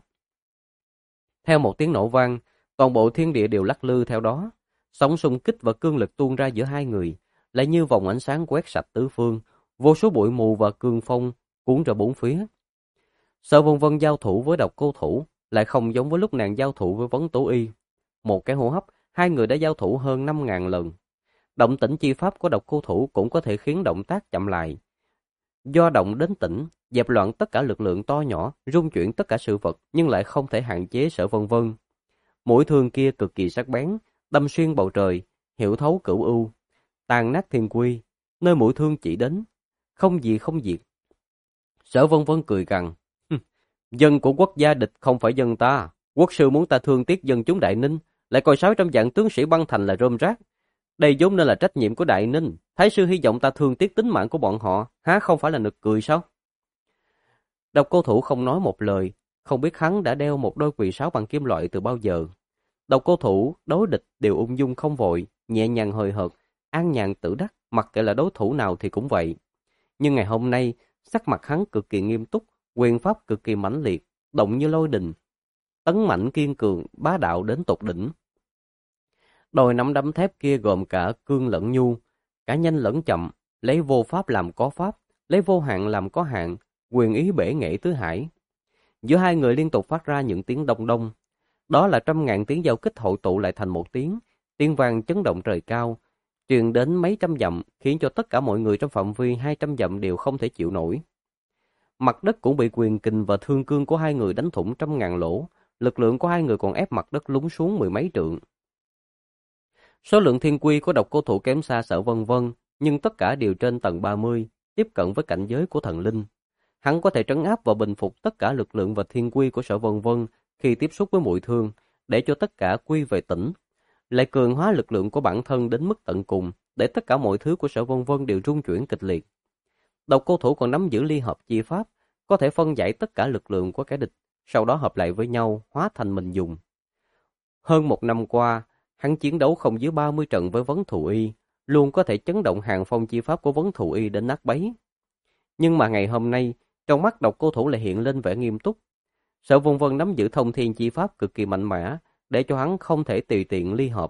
Speaker 1: Theo một tiếng nổ vang, toàn bộ thiên địa đều lắc lư theo đó. Sóng xung kích và cương lực tuôn ra giữa hai người, lại như vòng ánh sáng quét sạch tứ phương, vô số bụi mù và cương phong cuốn ra bốn phía. Sở Vân Vân giao thủ với Độc Cô Thủ lại không giống với lúc nàng giao thủ với Vấn Tố Y. Một cái hô hấp, hai người đã giao thủ hơn 5.000 lần. Động tĩnh chi pháp của Độc Cô Thủ cũng có thể khiến động tác chậm lại. Do động đến tĩnh, dẹp loạn tất cả lực lượng to nhỏ, rung chuyển tất cả sự vật, nhưng lại không thể hạn chế Sở Vân Vân. Mũi thương kia cực kỳ sắc bén, đâm xuyên bầu trời, hiểu thấu cửu u, tàn nát thiên quy, nơi mũi thương chỉ đến, không gì không diệt. Sở Vân Vân cười gằn, dân của quốc gia địch không phải dân ta, quốc sư muốn ta thương tiếc dân chúng Đại Ninh, lại coi 600 vạn tướng sĩ băng thành là rơm rác. Đây vốn nên là trách nhiệm của Đại Ninh, Thái sư hy vọng ta thương tiếc tính mạng của bọn họ, há không phải là nực cười sao? Độc Cô Thủ không nói một lời, không biết hắn đã đeo một đôi quỳ sáo bằng kim loại từ bao giờ. Độc Cô Thủ đối địch đều ung dung không vội, nhẹ nhàng hời hợt, an nhàn tự đắc, mặc kệ là đối thủ nào thì cũng vậy. Nhưng ngày hôm nay, sắc mặt hắn cực kỳ nghiêm túc, quyền pháp cực kỳ mãnh liệt, động như lôi đình, tấn mãnh kiên cường, bá đạo đến tột đỉnh. Đôi nắm đấm thép kia gồm cả cương lẫn nhu, cả nhanh lẫn chậm, lấy vô pháp làm có pháp, lấy vô hạn làm có hạn, quyền ý bể nghệ tứ hải. Giữa hai người liên tục phát ra những tiếng đông đông. Đó là 100.000 tiếng giao kích hội tụ lại thành một tiếng, tiếng vang chấn động trời cao, truyền đến mấy trăm dặm, khiến cho tất cả mọi người trong phạm vi 200 dặm đều không thể chịu nổi. Mặt đất cũng bị quyền kình và thương cương của hai người đánh thủng 100.000 lỗ, lực lượng của hai người còn ép mặt đất lún xuống 10 mấy trượng. Số lượng thiên quy của Độc Cô Thủ kém xa Sở Vân Vân, nhưng tất cả đều trên tầng 30, tiếp cận với cảnh giới của thần linh. Hắn có thể trấn áp và bình phục tất cả lực lượng và thiên quy của Sở Vân Vân khi tiếp xúc với mũi thương, để cho tất cả quy về tỉnh, lại cường hóa lực lượng của bản thân đến mức tận cùng, để tất cả mọi thứ của Sở Vân Vân đều rung chuyển kịch liệt. Độc Cô Thủ còn nắm giữ ly hợp chi pháp, có thể phân giải tất cả lực lượng của kẻ địch, sau đó hợp lại với nhau, hóa thành mình dùng. Hơn một năm qua, hắn chiến đấu không dưới 30 trận với Vấn Thù Y, luôn có thể chấn động hàng phong chi pháp của Vấn Thù Y đến nát bấy. Nhưng mà ngày hôm nay, trong mắt Độc Cô Thủ lại hiện lên vẻ nghiêm túc. Sở Vân Vân nắm giữ thông thiên chi pháp cực kỳ mạnh mẽ, để cho hắn không thể tùy tiện ly hợp.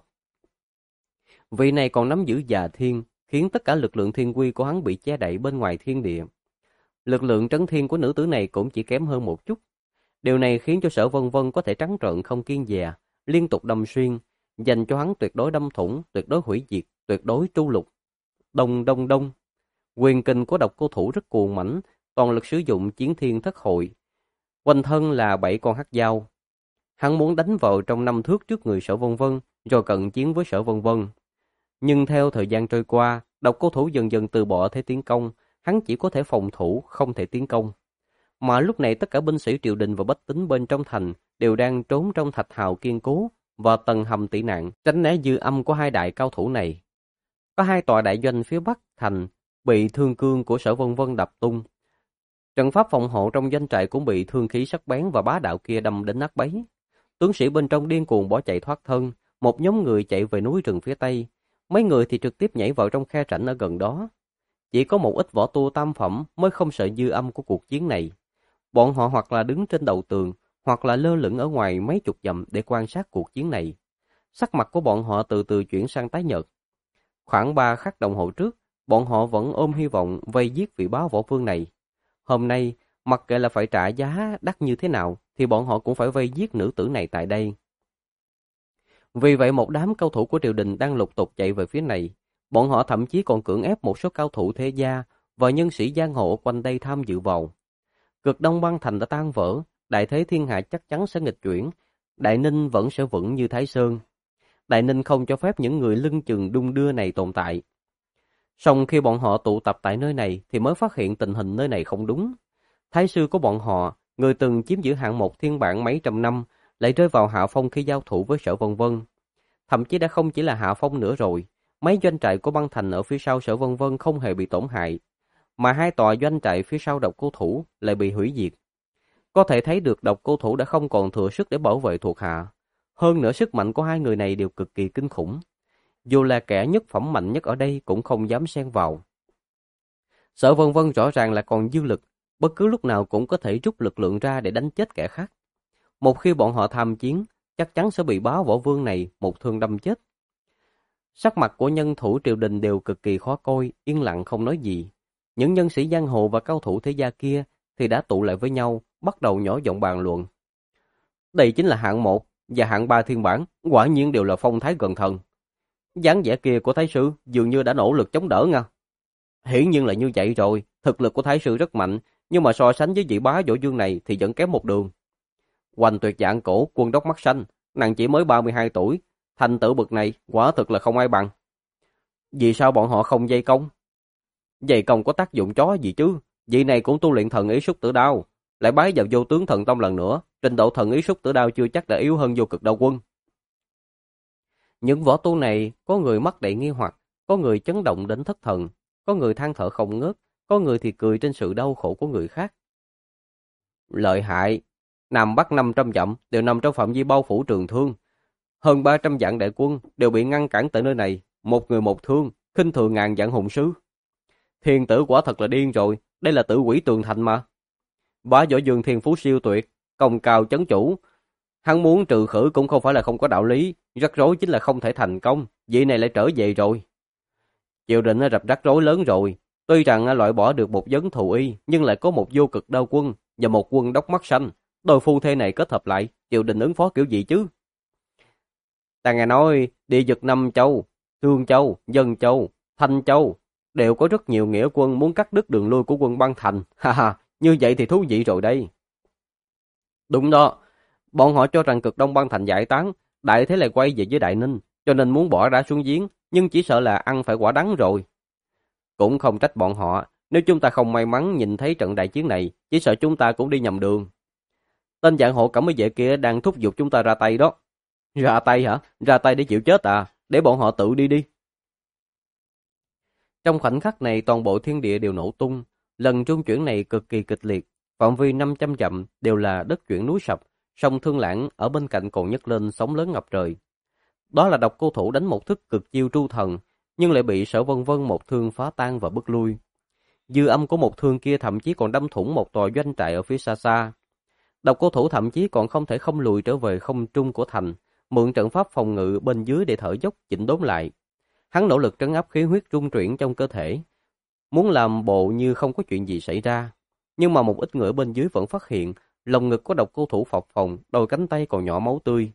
Speaker 1: Vị này còn nắm giữ Già Thiên, khiến tất cả lực lượng thiên quy của hắn bị che đậy bên ngoài thiên địa. Lực lượng trấn thiên của nữ tử này cũng chỉ kém hơn một chút. Điều này khiến cho Sở Vân Vân có thể trắng trợn không kiêng dè, liên tục đâm xuyên, dành cho hắn tuyệt đối đâm thủng, tuyệt đối hủy diệt, tuyệt đối tru lục. Đông đông đông. Quyền kình của Độc Cô Thủ rất cuồng mãnh, toàn lực sử dụng chiến thiên thất hội. Quanh thân là 7 con hắc dao. Hắn muốn đánh vào trong 5 thước trước người Sở Vân Vân, rồi cận chiến với Sở Vân Vân. Nhưng theo thời gian trôi qua, Độc Cô Thủ dần dần từ bỏ thế tiến công, hắn chỉ có thể phòng thủ, không thể tiến công. Mà lúc này tất cả binh sĩ triều đình và bách tính bên trong thành đều đang trốn trong thạch hào kiên cố và tầng hầm tị nạn, tránh né dư âm của hai đại cao thủ này. Có 2 tòa đại doanh phía bắc thành bị thương cương của Sở Vân Vân đập tung. Trận pháp phòng hộ trong doanh trại cũng bị thương khí sắc bén và bá đạo kia đâm đến nát bấy. Tướng sĩ bên trong điên cuồng bỏ chạy thoát thân, một nhóm người chạy về núi rừng phía tây, mấy người thì trực tiếp nhảy vào trong khe rãnh ở gần đó. Chỉ có một ít võ tu tam phẩm mới không sợ dư âm của cuộc chiến này. Bọn họ hoặc là đứng trên đầu tường, hoặc là lơ lửng ở ngoài mấy chục dặm để quan sát cuộc chiến này. Sắc mặt của bọn họ từ từ chuyển sang tái nhợt. Khoảng 3 khắc đồng hồ trước, bọn họ vẫn ôm hy vọng vây giết vị bá võ vương này. Hôm nay, mặc kệ là phải trả giá đắt như thế nào, thì bọn họ cũng phải vây giết nữ tử này tại đây. Vì vậy một đám cao thủ của triều đình đang lục tục chạy về phía này. Bọn họ thậm chí còn cưỡng ép một số cao thủ thế gia và nhân sĩ giang hồ quanh đây tham dự vào. Cực Đông băng thành đã tan vỡ, đại thế thiên hạ chắc chắn sẽ nghịch chuyển, Đại Ninh vẫn sẽ vững như Thái Sơn. Đại Ninh không cho phép những người lưng chừng đung đưa này tồn tại. Song khi bọn họ tụ tập tại nơi này thì mới phát hiện tình hình nơi này không đúng. Thái sư của bọn họ, người từng chiếm giữ hạng một thiên bản mấy trăm năm, lại rơi vào hạ phong khi giao thủ với Sở Vân Vân. Thậm chí đã không chỉ là hạ phong nữa rồi, mấy doanh trại của băng thành ở phía sau Sở Vân Vân không hề bị tổn hại, mà 2 tòa doanh trại phía sau Độc Cô Thủ lại bị hủy diệt. Có thể thấy được Độc Cô Thủ đã không còn thừa sức để bảo vệ thuộc hạ. Hơn nữa sức mạnh của 2 người này đều cực kỳ kinh khủng. Dù là kẻ nhất phẩm mạnh nhất ở đây cũng không dám xen vào. Sở Vân Vân rõ ràng là còn dư lực, bất cứ lúc nào cũng có thể rút lực lượng ra để đánh chết kẻ khác. Một khi bọn họ tham chiến, chắc chắn sẽ bị bá võ vương này một thương đâm chết. Sắc mặt của nhân thủ triều đình đều cực kỳ khó coi, yên lặng không nói gì. Những nhân sĩ giang hồ và cao thủ thế gia kia thì đã tụ lại với nhau, bắt đầu nhỏ giọng bàn luận. Đây chính là hạng 1 và hạng 3 thiên bản, quả nhiên đều là phong thái gần thần. Dáng vẻ kia của Thái sư dường như đã nỗ lực chống đỡ nha. Hiển nhiên là như vậy rồi, thực lực của Thái sư rất mạnh, nhưng mà so sánh với vị bá võ vương này thì vẫn kém một đường. Hoành Tuyệt Dạng Cổ, Quân Đốc Mắt Xanh, nàng chỉ mới 32 tuổi, thành tựu bậc này quả thực là không ai bằng. Vì sao bọn họ không dây công? Dây công có tác dụng chó gì chứ? Vị này cũng tu luyện thần ý Súc Tử Đao, lại bái vào Vô Tướng Thần Tông lần nữa, trình độ thần ý Súc Tử Đao chưa chắc đã yếu hơn Vô Cực Đao Quân. Những võ tu này, có người mắc đầy nghi hoặc, có người chấn động đến thất thần, có người than thở không ngớt, có người thì cười trên sự đau khổ của người khác. Lợi hại, Nam Bắc 500 dặm đều nằm trong phạm vi bao phủ Trường Thương. Hơn 300 vạn đại quân đều bị ngăn cản tại nơi này, một người một thương, khinh thường ngàn vạn hùng sứ. Thiên tử quả thật là điên rồi, đây là tử quỷ tường thành mà. Bá võ vương thiên phú siêu tuyệt, công cao chấn chủ. Hắn muốn trừ khử cũng không phải là không có đạo lý, rắc rối chính là không thể thành công, vị này lại trở về rồi. Triều đình gặp rắc rối lớn rồi, tuy rằng loại bỏ được một vấn thù y, nhưng lại có một Vô Cực Đao Quân và một Quân Đốc Mắt Xanh. Đôi phu thê này kết hợp lại, triều đình ứng phó kiểu gì chứ? Ta nghe nói, địa vực Năm Châu, Thương Châu, Dân Châu, Thanh Châu đều có rất nhiều nghĩa quân muốn cắt đứt đường lui của quân băng thành. Ha ha, như vậy thì thú vị rồi đây. Đúng đó, bọn họ cho rằng Cực Đông băng thành giải tán, đại thế lại quay về với Đại Ninh, cho nên muốn bỏ ra xuống giếng, nhưng chỉ sợ là ăn phải quả đắng rồi. Cũng không trách bọn họ, nếu chúng ta không may mắn nhìn thấy trận đại chiến này, chỉ sợ chúng ta cũng đi nhầm đường. Tên dạng hộ cẩm y vệ kia đang thúc giục chúng ta ra tay đó. Ra tay hả? Ra tay để chịu chết à? Để bọn họ tự đi đi. Trong khoảnh khắc này toàn bộ thiên địa đều nổ tung. Lần trung chuyển này cực kỳ kịch liệt. Phạm vi 500 dặm đều là đất chuyển núi sập. Sông Thương Lãng ở bên cạnh còn nhấc lên sóng lớn ngập trời. Đó là Độc Cô Thủ đánh một thức cực chiêu tru thần, nhưng lại bị Sở Vân Vân một thương phá tan và bức lui. Dư âm của một thương kia thậm chí còn đâm thủng một tòa doanh trại ở phía xa xa. Độc Cô Thủ thậm chí còn không thể không lùi trở về không trung của thành, mượn trận pháp phòng ngự bên dưới để thở dốc chỉnh đốn lại. Hắn nỗ lực trấn áp khí huyết rung chuyển trong cơ thể, muốn làm bộ như không có chuyện gì xảy ra. Nhưng mà một ít người bên dưới vẫn phát hiện, lồng ngực của Độc Cô Thủ phập phồng, đôi cánh tay còn nhỏ máu tươi.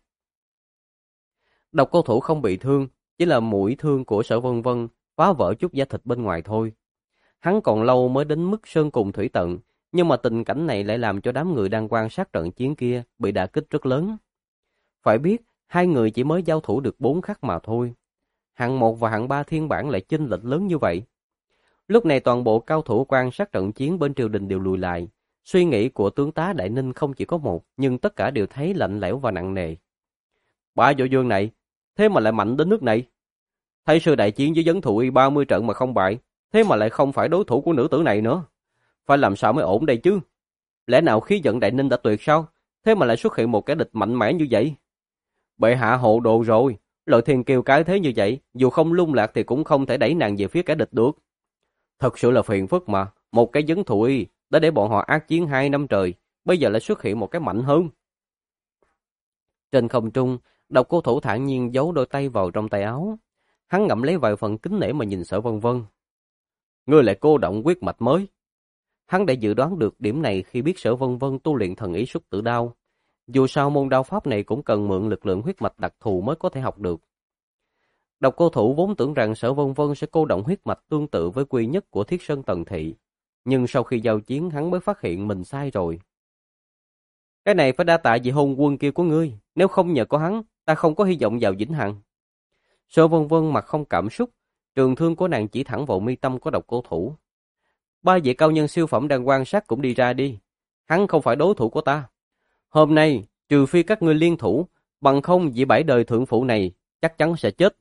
Speaker 1: Độc Cô Thủ không bị thương, chỉ là mũi thương của Sở Vân Vân phá vỡ chút da thịt bên ngoài thôi. Hắn còn lâu mới đến mức sơn cùng thủy tận, nhưng mà tình cảnh này lại làm cho đám người đang quan sát trận chiến kia bị đả kích rất lớn. Phải biết, hai người chỉ mới giao thủ được 4 khắc mà thôi. Hạng 1 và hạng 3 thiên bản lại chênh lệch lớn như vậy. Lúc này toàn bộ cao thủ quan sát trận chiến bên triều đình đều lùi lại. Suy nghĩ của tướng tá Đại Ninh không chỉ có một, nhưng tất cả đều thấy lạnh lẽo và nặng nề. Bá Võ Dương này, thế mà lại mạnh đến nước này. Thấy sư đại chiến với Vấn Thụ Y 30 trận mà không bại, thế mà lại không phải đối thủ của nữ tử này nữa. Phải làm sao mới ổn đây chứ? Lẽ nào khí vận Đại Ninh đã tuyệt sao? Thế mà lại xuất hiện một kẻ địch mạnh mẽ như vậy? Bệ hạ hộ đồ rồi, loại thiên kiêu cái thế như vậy, dù không lung lạc thì cũng không thể đẩy nàng về phía kẻ địch được. Thật sự là phiền phức mà, một cái Vấn Thụ Y đã để bọn họ ác chiến 2 năm trời, bây giờ lại xuất hiện một cái mạnh hơn. Trên không trung, Độc Cô Thủ thản nhiên giấu đôi tay vào trong tay áo. Hắn ngậm lấy vài phần kính nể mà nhìn Sở Vân Vân. Ngươi lại cô động quyết mạch mới. Hắn đã dự đoán được điểm này khi biết Sở Vân Vân tu luyện thần ý xuất tử đao. Dù sao môn đao pháp này cũng cần mượn lực lượng huyết mạch đặc thù mới có thể học được. Độc Cô Thủ vốn tưởng rằng Sở Vân Vân sẽ cô động huyết mạch tương tự với quy nhất của Thiết Sơn Tần Thị. Nhưng sau khi giao chiến hắn mới phát hiện mình sai rồi. Cái này phải đa tạ vị hôn quân kia của ngươi. Nếu không nhờ có hắn, ta không có hy vọng vào vĩnh hằng. Sở Vân Vân mặt không cảm xúc. Trường thương của nàng chỉ thẳng vào mi tâm của Độc Cô Thủ. Ba vị cao nhân siêu phẩm đang quan sát cũng đi ra đi. Hắn không phải đối thủ của ta. Hôm nay, trừ phi các ngươi liên thủ, bằng không vị 7 đời thượng phụ này chắc chắn sẽ chết.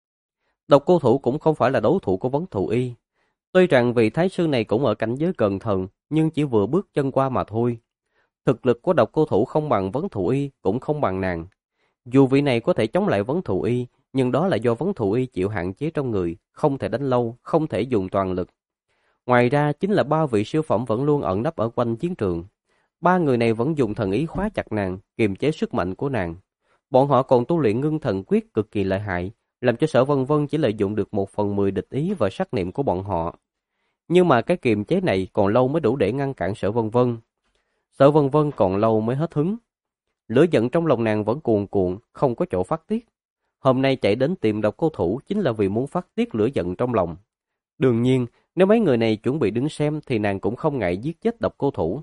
Speaker 1: Độc Cô Thủ cũng không phải là đối thủ của Vấn Thụ Y. Tuy rằng vị thái sư này cũng ở cảnh giới cận thần, nhưng chỉ vừa bước chân qua mà thôi. Thực lực của Độc Cô Thủ không bằng Vấn Thụ Y, cũng không bằng nàng. Dù vị này có thể chống lại Vấn Thụ Y, nhưng đó là do Vấn Thụ Y chịu hạn chế trong người, không thể đánh lâu, không thể dùng toàn lực. Ngoài ra chính là 3 vị siêu phẩm vẫn luôn ẩn nấp ở quanh chiến trường. 3 người này vẫn dùng thần ý khóa chặt nàng, kiềm chế sức mạnh của nàng. Bọn họ còn tu luyện ngưng thần quyết cực kỳ lợi hại, làm cho Sở Vân Vân chỉ lợi dụng được 1/10 địch ý và sát niệm của bọn họ. Nhưng mà cái kiềm chế này còn lâu mới đủ để ngăn cản Sở Vân Vân. Sở Vân Vân còn lâu mới hết hứng. Lửa giận trong lòng nàng vẫn cuồn cuộn, không có chỗ phát tiết. Hôm nay chạy đến tìm Độc Cô Thủ chính là vì muốn phát tiết lửa giận trong lòng. Đương nhiên, nếu mấy người này chuẩn bị đứng xem thì nàng cũng không ngại giết chết Độc Cô Thủ.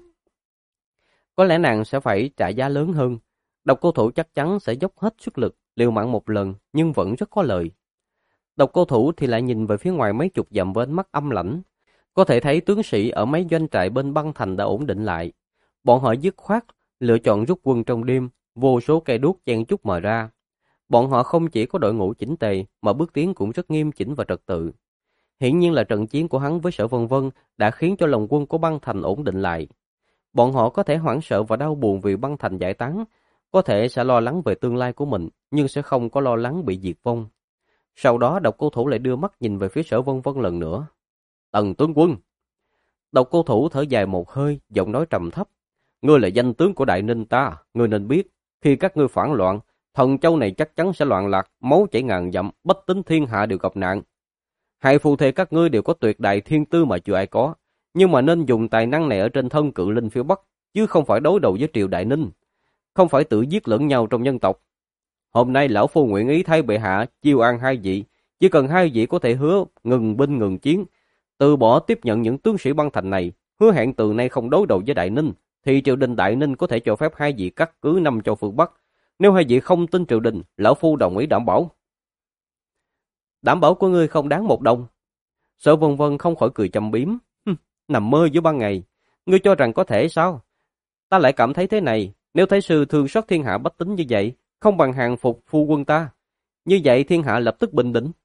Speaker 1: Có lẽ nàng sẽ phải trả giá lớn hơn. Độc Cô Thủ chắc chắn sẽ dốc hết sức lực, liều mạng một lần, nhưng vẫn rất có lợi. Độc Cô Thủ thì lại nhìn về phía ngoài mấy chục dặm với ánh mắt âm lãnh. Có thể thấy tướng sĩ ở mấy doanh trại bên băng thành đã ổn định lại. Bọn họ dứt khoát, lựa chọn rút quân trong đêm, vô số cây đuốc chen chúc mở ra. Bọn họ không chỉ có đội ngũ chỉnh tề, mà bước tiến cũng rất nghiêm chỉnh và trật tự. Hiển nhiên là trận chiến của hắn với Sở Vân Vân đã khiến cho lòng quân của băng thành ổn định lại. Bọn họ có thể hoảng sợ và đau buồn vì băng thành giải tán, có thể sẽ lo lắng về tương lai của mình, nhưng sẽ không có lo lắng bị diệt vong. Sau đó Độc Cô Thủ lại đưa mắt nhìn về phía Sở Vân Vân lần nữa. Tần tướng quân! Độc Cô Thủ thở dài một hơi, giọng nói trầm thấp. Ngươi là danh tướng của Đại Ninh ta, ngươi nên biết, khi các ngươi phản loạn, Thần Châu này chắc chắn sẽ loạn lạc, máu chảy ngàn dặm, bách tính thiên hạ đều gặp nạn. Hai phu thê các ngươi đều có tuyệt đại thiên tư mà chưa ai có, nhưng mà nên dùng tài năng này ở trên thân cự linh phía Bắc, chứ không phải đối đầu với triều Đại Ninh, không phải tự giết lẫn nhau trong nhân tộc. Hôm nay lão phu nguyện ý thay bệ hạ chiêu an hai vị, chỉ cần hai vị có thể hứa ngừng binh ngừng chiến, từ bỏ tiếp nhận những tướng sĩ băng thành này, hứa hẹn từ nay không đối đầu với Đại Ninh, thì triều đình Đại Ninh có thể cho phép hai vị cắt cứ 5 châu phương Bắc. Nếu hai vị không tin triều đình, lão phu đồng ý đảm bảo. Đảm bảo của ngươi không đáng 1 đồng. Sở Vân Vân không khỏi cười châm biếm. Nằm mơ giữa ban ngày, ngươi cho rằng có thể sao? Ta lại cảm thấy thế này, nếu thái sư thương xót thiên hạ bách tính như vậy, không bằng hàng phục phu quân ta. Như vậy thiên hạ lập tức bình định.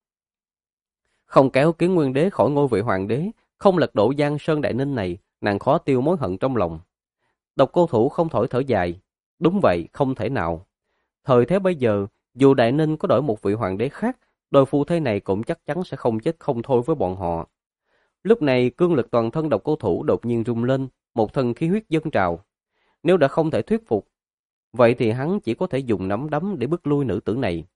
Speaker 1: Không kéo Kiến Nguyên Đế khỏi ngôi vị hoàng đế, không lật đổ Giang Sơn Đại Ninh này, nàng khó tiêu mối hận trong lòng. Độc Cô Thủ không thổi thở dài. Đúng vậy, không thể nào. Thời thế bây giờ, dù Đại Ninh có đổi một vị hoàng đế khác, đôi phu thế này cũng chắc chắn sẽ không chết không thôi với bọn họ. Lúc này cương lực toàn thân Độc Cô Thủ đột nhiên rung lên, một thân khí huyết dâng trào. Nếu đã không thể thuyết phục, vậy thì hắn chỉ có thể dùng nắm đấm để bức lui nữ tử này.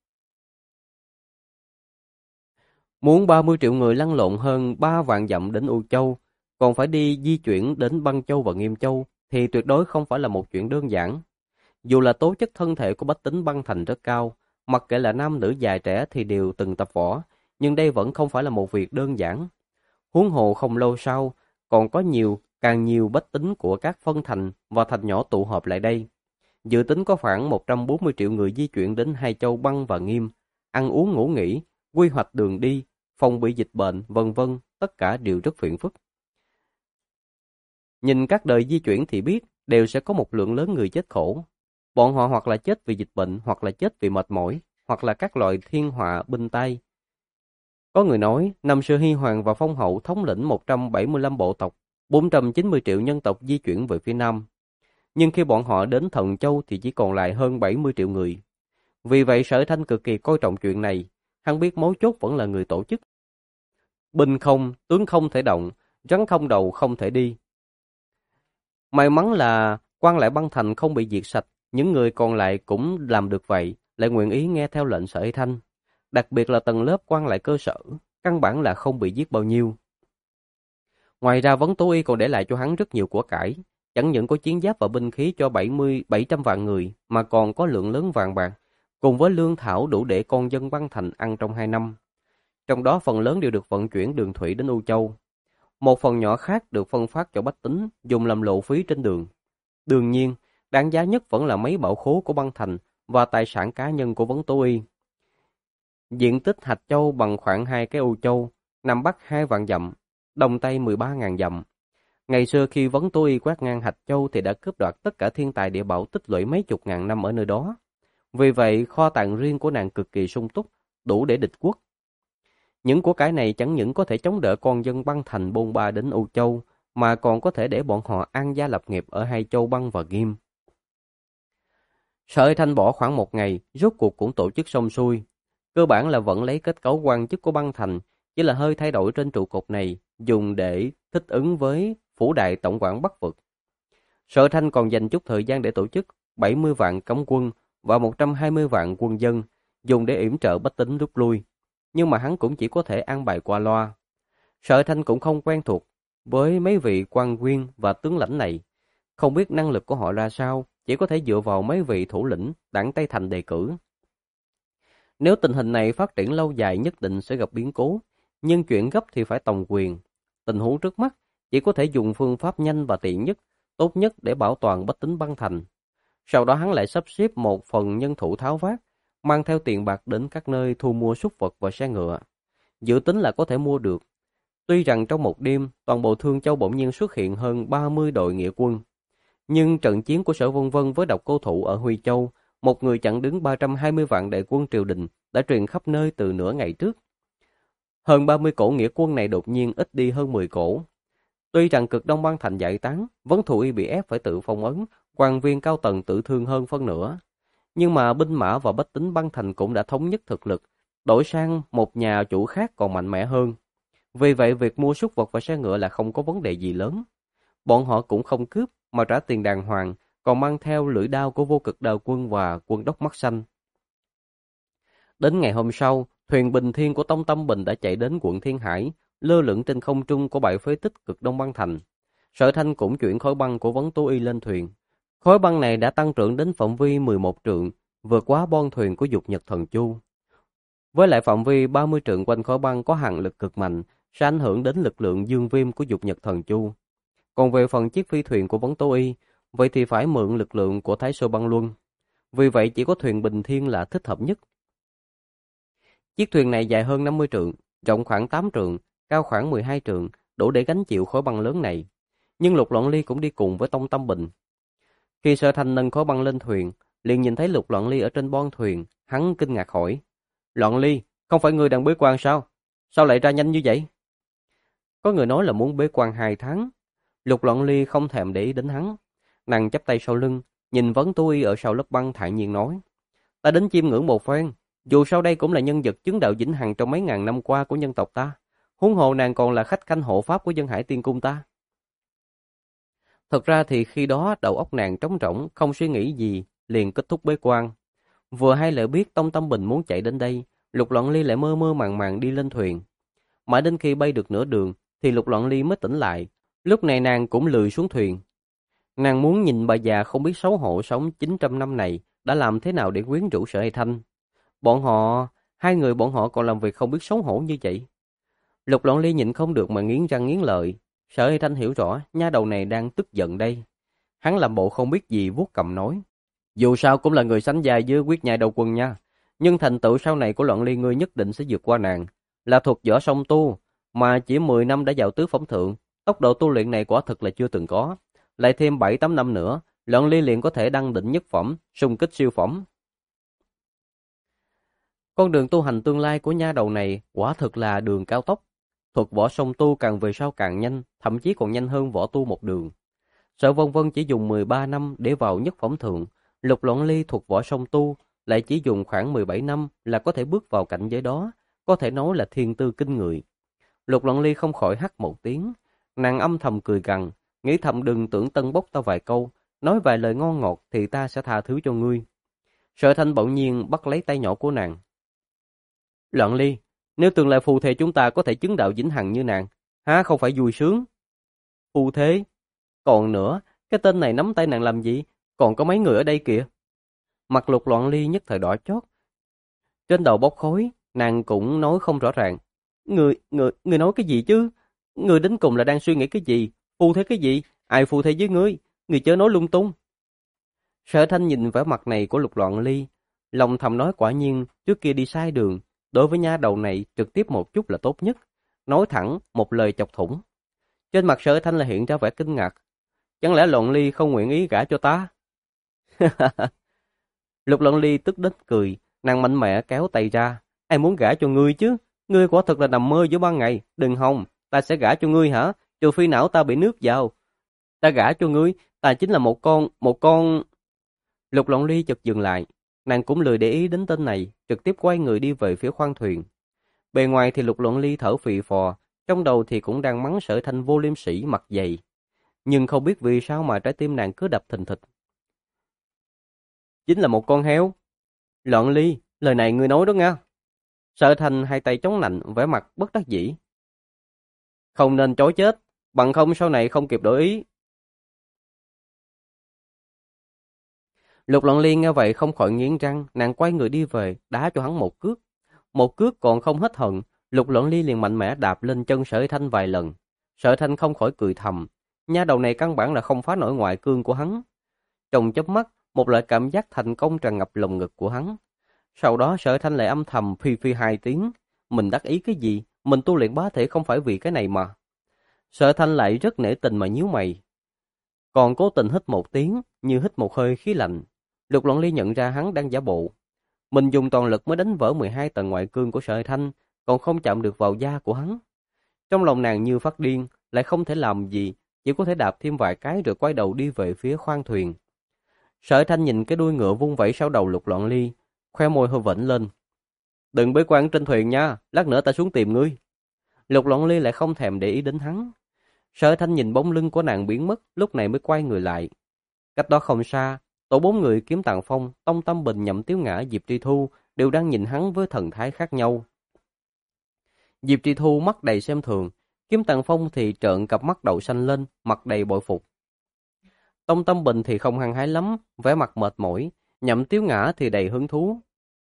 Speaker 1: Muốn 30 triệu người lăn lộn hơn 3 vạn dặm đến U Châu, còn phải đi di chuyển đến Băng Châu và Nghiêm Châu, thì tuyệt đối không phải là một chuyện đơn giản. Dù là tố chất thân thể của bách tính Băng Thành rất cao, mặc kệ là nam nữ già trẻ thì đều từng tập võ, nhưng đây vẫn không phải là một việc đơn giản. Huống hồ không lâu sau, còn có càng nhiều bách tính của các phân thành và thành nhỏ tụ họp lại đây. Dự tính có khoảng 140 triệu người di chuyển đến hai châu Băng và Nghiêm, ăn uống ngủ nghỉ, quy hoạch đường đi, phòng bị dịch bệnh, vân vân, tất cả đều rất phiền phức. Nhìn các đời di chuyển thì biết, đều sẽ có một lượng lớn người chết khổ. Bọn họ hoặc là chết vì dịch bệnh, hoặc là chết vì mệt mỏi, hoặc là các loại thiên họa binh tai. Có người nói, năm xưa Hy Hoàng và Phong Hậu thống lĩnh 175 bộ tộc, 490 triệu nhân tộc di chuyển về phía Nam. Nhưng khi bọn họ đến Thần Châu thì chỉ còn lại hơn 70 triệu người. Vì vậy Sở Thanh cực kỳ coi trọng chuyện này, hắn biết mấu chốt vẫn là người tổ chức. Binh không, tướng không thể động, rắn không đầu không thể đi. May mắn là quan lại Băng Thành không bị diệt sạch, những người còn lại cũng làm được vậy, lại nguyện ý nghe theo lệnh Sở Thanh. Đặc biệt là tầng lớp quan lại cơ sở, căn bản là không bị giết bao nhiêu. Ngoài ra Vấn Tố Y còn để lại cho hắn rất nhiều của cải, chẳng những có chiến giáp và binh khí cho 700 vạn người, mà còn có lượng lớn vàng bạc, cùng với lương thảo đủ để con dân Băng Thành ăn trong 2 năm. Trong đó phần lớn đều được vận chuyển đường thủy đến U Châu. Một phần nhỏ khác được phân phát cho bách tính, dùng làm lộ phí trên đường. Đương nhiên, đáng giá nhất vẫn là mấy bảo khố của Băng Thành và tài sản cá nhân của Vấn Tố Y. Diện tích Hạch Châu bằng khoảng 2 cái U Châu, Nam Bắc 2 vạn dặm, Đông Tây 13.000 dặm. Ngày xưa khi Vấn Tố Y quét ngang Hạch Châu thì đã cướp đoạt tất cả thiên tài địa bảo tích lũy mấy chục ngàn năm ở nơi đó. Vì vậy, kho tàng riêng của nàng cực kỳ sung túc, đủ để địch quốc. Những của cải này chẳng những có thể chống đỡ con dân Băng Thành bôn ba đến U Châu, mà còn có thể để bọn họ an gia lập nghiệp ở hai châu Băng và Ghim. Sở Thanh bỏ khoảng 1 ngày, rốt cuộc cũng tổ chức xong xuôi. Cơ bản là vẫn lấy kết cấu quan chức của Băng Thành, chỉ là hơi thay đổi trên trụ cột này, dùng để thích ứng với phủ đại tổng quản Bắc vực. Sở Thanh còn dành chút thời gian để tổ chức 70 vạn cấm quân và 120 vạn quân dân, dùng để yểm trợ bách tính rút lui. Nhưng mà hắn cũng chỉ có thể an bài qua loa. Sở Thanh cũng không quen thuộc với mấy vị quan viên và tướng lãnh này, không biết năng lực của họ ra sao, chỉ có thể dựa vào mấy vị thủ lĩnh đảng Tây Thành đề cử. Nếu tình hình này phát triển lâu dài nhất định sẽ gặp biến cố, nhưng chuyện gấp thì phải tòng quyền. Tình huống trước mắt chỉ có thể dùng phương pháp nhanh và tiện nhất, tốt nhất để bảo toàn bách tính Băng Thành. Sau đó hắn lại sắp xếp một phần nhân thủ tháo vát, mang theo tiền bạc đến các nơi thu mua súc vật và xe ngựa. Dự tính là có thể mua được. Tuy rằng trong một đêm, toàn bộ Thương Châu bỗng nhiên xuất hiện hơn 30 đội nghĩa quân. Nhưng trận chiến của Sở Vân Vân với Độc Cô Thụ ở Huy Châu, một người chặn đứng 320 vạn đại quân triều đình, đã truyền khắp nơi từ nửa ngày trước. Hơn 30 cổ nghĩa quân này đột nhiên ít đi hơn 10 cổ. Tuy rằng cực Đông Băng Thành giải tán, Vấn Thụ Y bị ép phải tự phong ấn, quan viên cao tầng tự thương hơn phân nửa. Nhưng mà binh mã và bách tính Băng Thành cũng đã thống nhất thực lực, đổi sang một nhà chủ khác còn mạnh mẽ hơn. Vì vậy việc mua súc vật và xe ngựa là không có vấn đề gì lớn. Bọn họ cũng không cướp mà trả tiền đàng hoàng, còn mang theo lưỡi đao của Vô Cực Đao Quân và Quân Đốc Mắt Xanh. Đến ngày hôm sau, thuyền Bình Thiên của Tông Tâm Bình đã chạy đến quận Thiên Hải, lơ lửng trên không trung của bãi phế tích cực Đông Băng Thành. Sở Thanh cũng chuyển khối băng của Vấn Tố Y lên thuyền. Khối băng này đã tăng trưởng đến phạm vi 11 trượng, vượt quá bon thuyền của Dục Nhật Thần Chu. Với lại phạm vi 30 trượng quanh khối băng có hàn lực cực mạnh, sẽ ảnh hưởng đến lực lượng dương viêm của Dục Nhật Thần Chu. Còn về phần chiếc phi thuyền của Vấn Tố Y, vậy thì phải mượn lực lượng của Thái Sơ Băng Luân. Vì vậy chỉ có thuyền Bình Thiên là thích hợp nhất. Chiếc thuyền này dài hơn 50 trượng, rộng khoảng 8 trượng, cao khoảng 12 trượng, đủ để gánh chịu khối băng lớn này. Nhưng Lục Loạn Ly cũng đi cùng với Tông Tâm Bình. Khi Sở Thanh nâng khối băng lên thuyền, liền nhìn thấy Lục Loạn Ly ở trên bon thuyền, hắn kinh ngạc hỏi: "Loạn Ly, không phải ngươi đang bế quan sao? Sao lại ra nhanh như vậy?" Có người nói là muốn bế quan 2 tháng. Lục Loạn Ly không thèm để ý đến hắn. Nàng chắp tay sau lưng, nhìn Vấn Tố Y ở sau lớp băng thản nhiên nói: "Ta đến chiêm ngưỡng một phen, dù sau đây cũng là nhân vật chứng đạo vĩnh hằng trong mấy ngàn năm qua của nhân tộc ta. Huống hồ nàng còn là khách khanh hộ pháp của Dân Hải Tiên Cung ta. Thật ra thì khi đó đầu óc nàng trống rỗng, không suy nghĩ gì, liền kết thúc bế quan. Vừa hay lại biết Tông Tâm Bình muốn chạy đến đây, Lục Loạn Ly lại mơ mơ màng màng đi lên thuyền. Mãi đến khi bay được nửa đường, thì Lục Loạn Ly mới tỉnh lại. Lúc này nàng cũng lười xuống thuyền. Nàng muốn nhìn bà già không biết xấu hổ sống 900 năm này đã làm thế nào để quyến rũ Sở Hay Thanh. Hai người bọn họ còn làm việc không biết xấu hổ như vậy. Lục Loạn Ly nhịn không được mà nghiến răng nghiến lợi. Sở Hay Thanh hiểu rõ nha đầu này đang tức giận đây. Hắn làm bộ không biết gì vuốt cầm nói. Dù sao cũng là người sánh vai với Quyết Nhai Đầu Quân nha. Nhưng thành tựu sau này của Loạn Ly ngươi nhất định sẽ vượt qua nàng. Là thuộc võ song tu, mà chỉ 10 năm đã vào tứ phẩm thượng. Tốc độ tu luyện này quả thực là chưa từng có. Lại thêm 7-8 năm nữa, Loạn Ly liền có thể đăng đỉnh nhất phẩm, xung kích siêu phẩm. Con đường tu hành tương lai của nha đầu này quả thực là đường cao tốc. Thuật võ song tu càng về sau càng nhanh, thậm chí còn nhanh hơn võ tu một đường. Sở Vân Vân chỉ dùng 13 năm để vào nhất phẩm thượng, Lục Loạn Ly thuộc võ song tu lại chỉ dùng khoảng 17 năm là có thể bước vào cảnh giới đó, có thể nói là thiên tư kinh người. Lục Loạn Ly không khỏi hắt một tiếng, nàng âm thầm cười gằn, nghĩ thầm đừng tưởng tân bốc ta vài câu, nói vài lời ngon ngọt thì ta sẽ tha thứ cho ngươi. Sở Thanh bỗng nhiên bắt lấy tay nhỏ của nàng. Loạn Ly, nếu tương lai phù thê chúng ta có thể chứng đạo vĩnh hằng như nàng, há không phải vui sướng? Phù thế? Còn nữa, cái tên này nắm tay nàng làm gì? Còn có mấy người ở đây kìa. Mặt Lục Loạn Ly nhất thời đỏ chót. Trên đầu bốc khói, nàng cũng nói không rõ ràng. Người nói cái gì chứ? Người đến cùng là đang suy nghĩ cái gì? Phù thế cái gì? Ai phù thế với ngươi? Người chớ nói lung tung. Sở Thanh nhìn vẻ mặt này của Lục Loạn Ly, lòng thầm nói quả nhiên trước kia đi sai đường, đối với nha đầu này trực tiếp một chút là tốt nhất, nói thẳng một lời chọc thủng. Trên mặt Sở Thanh là hiện ra vẻ kinh ngạc, chẳng lẽ Loạn Ly không nguyện ý gả cho ta? Lục Loạn Ly tức đến cười, nàng mạnh mẽ kéo tay ra, ai muốn gả cho ngươi chứ? Ngươi quả thực là nằm mơ giữa ban ngày, đừng hòng, ta sẽ gả cho ngươi hả? Trừ phi não ta bị nước vào. Ta gả cho ngươi, ta chính là một con... Lục Loạn Ly chợt dừng lại, nàng cũng lười để ý đến tên này, trực tiếp quay người đi về phía khoang thuyền. Bề ngoài thì Lục Loạn Ly thở phì phò, trong đầu thì cũng đang mắng Sở Thanh vô liêm sỉ mặt dày. Nhưng không biết vì sao mà trái tim nàng cứ đập thình thịch. Chính là một con heo. Loạn Ly, lời này ngươi nói đó nha. Sở Thanh hai tay chống nạnh, vẻ mặt bất đắc dĩ. Không nên chối chết, bằng không sau này không kịp đổi ý. Lục Loạn Ly nghe vậy không khỏi nghiến răng, nàng quay người đi về, đá cho hắn một cước. Một cước còn không hết hận, Lục Loạn Ly liền mạnh mẽ đạp lên chân Sở Thanh vài lần. Sở Thanh không khỏi cười thầm, nha đầu này căn bản là không phá nổi ngoại cương của hắn. Trong chớp mắt, một loại cảm giác thành công tràn ngập lồng ngực của hắn. Sau đó Sở Thanh lại âm thầm phi phi hai tiếng, mình đắc ý cái gì, mình tu luyện bá thể không phải vì cái này mà. Sở Thanh lại rất nể tình mà nhíu mày, còn cố tình hít một tiếng, như hít một hơi khí lạnh. Lục Loạn Ly nhận ra hắn đang giả bộ. Mình dùng toàn lực mới đánh vỡ 12 tầng ngoại cương của Sở Thanh, còn không chạm được vào da của hắn. Trong lòng nàng như phát điên, lại không thể làm gì, chỉ có thể đạp thêm vài cái rồi quay đầu đi về phía khoang thuyền. Sở Thanh nhìn cái đuôi ngựa vung vẩy sau đầu Lục Loạn Ly, khoe môi hơi vểnh lên. Đừng bế quan trên thuyền nha, lát nữa ta xuống tìm ngươi. Lục Loạn Ly lại không thèm để ý đến hắn. Sở Thanh nhìn bóng lưng của nàng biến mất, lúc này mới quay người lại. Cách đó không xa, tổ 4 người Kiếm Tàng Phong, Tông Tâm Bình, Nhậm Tiếu Ngã, Diệp Tri Thu đều đang nhìn hắn với thần thái khác nhau. Diệp Tri Thu mắt đầy xem thường, Kiếm Tàng Phong thì trợn cặp mắt đậu xanh lên, mặt đầy bội phục. Tông Tâm Bình thì không hăng hái lắm, vẻ mặt mệt mỏi, Nhậm Tiếu Ngã thì đầy hứng thú.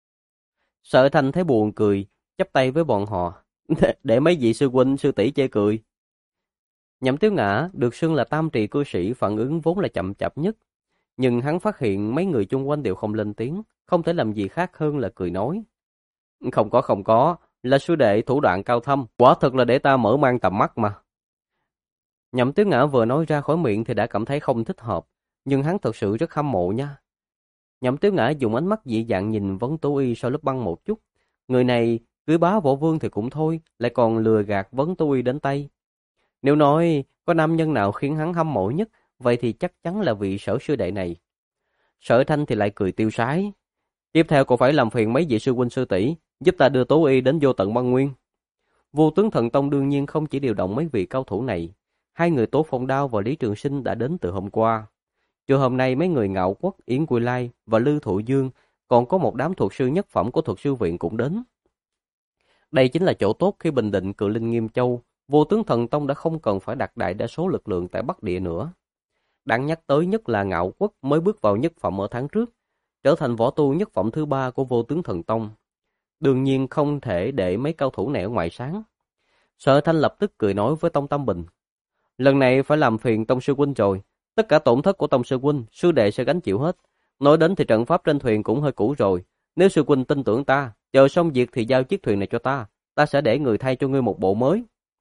Speaker 1: Sở Thanh thấy buồn cười, chắp tay với bọn họ, để mấy vị sư huynh sư tỷ chê cười. Nhậm Tiếu Ngã được xưng là tam trì cư sĩ, phản ứng vốn là chậm chạp nhất, nhưng hắn phát hiện mấy người chung quanh đều không lên tiếng, không thể làm gì khác hơn là cười nói. Không có, là sư đệ thủ đoạn cao thâm, quả thực là để ta mở mang tầm mắt mà. Nhậm Tiếu Ngã vừa nói ra khỏi miệng thì đã cảm thấy không thích hợp, nhưng hắn thật sự rất hâm mộ nha. Nhậm Tiếu Ngã dùng ánh mắt dị dạng nhìn Vấn Tú Y sau lớp băng một chút. Người này cưới bá võ vương thì cũng thôi, lại còn lừa gạt Vấn Tú Y đến tay. Nếu nói có nam nhân nào khiến hắn hâm mộ nhất, vậy thì chắc chắn là vị Sở sư đệ này. Sở Thanh thì lại cười tiêu sái. Tiếp theo còn phải làm phiền mấy vị sư huynh sư tỷ giúp ta đưa Tú Y đến vô tận băng nguyên. Vô Tướng Thần Tông đương nhiên không chỉ điều động mấy vị cao thủ này. Hai người Tố Phong Đao và Lý Trường Sinh đã đến từ hôm qua. Trưa hôm nay mấy người Ngạo Quốc, Yến Quy Lai và Lư Thụ Dương, còn có một đám thuật sư nhất phẩm của thuật sư viện cũng đến. Đây chính là chỗ tốt khi bình định Cự Linh Nghiêm Châu. Vô Tướng Thần Tông đã không cần phải đặt đại đa số lực lượng tại Bắc Địa nữa. Đáng nhắc tới nhất là Ngạo Quốc mới bước vào nhất phẩm ở tháng trước, trở thành võ tu nhất phẩm thứ 3 của Vô Tướng Thần Tông. Đương nhiên không thể để mấy cao thủ này ở ngoài sáng. Sở Thanh lập tức cười nói với Tông Tâm Bình. Lần này phải làm phiền Tông Sư Huynh rồi. Tất cả tổn thất của Tông Sư Huynh, sư đệ sẽ gánh chịu hết. Nói đến thì trận pháp trên thuyền cũng hơi cũ rồi. Nếu Sư Huynh tin tưởng ta, chờ xong việc thì giao chiếc thuyền này cho ta. Ta sẽ để người thay cho ngươi một bộ mới.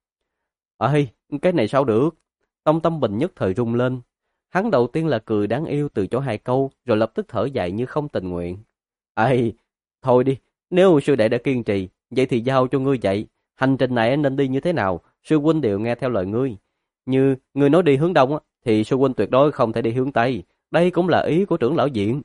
Speaker 1: Ê, cái này sao được? Tông Tâm Bình nhất thời rung lên. Hắn đầu tiên là cười đáng yêu từ chỗ hai câu, rồi lập tức thở dài như không tình nguyện. Ê, thôi đi, nếu sư đệ đã kiên trì, vậy thì giao cho ngươi vậy. Hành trình này nên đi như thế nào, sư huynh đều nghe theo lời ngươi. Như ngươi nói đi hướng đông, thì sư huynh tuyệt đối không thể đi hướng tây. Đây cũng là ý của trưởng lão viện.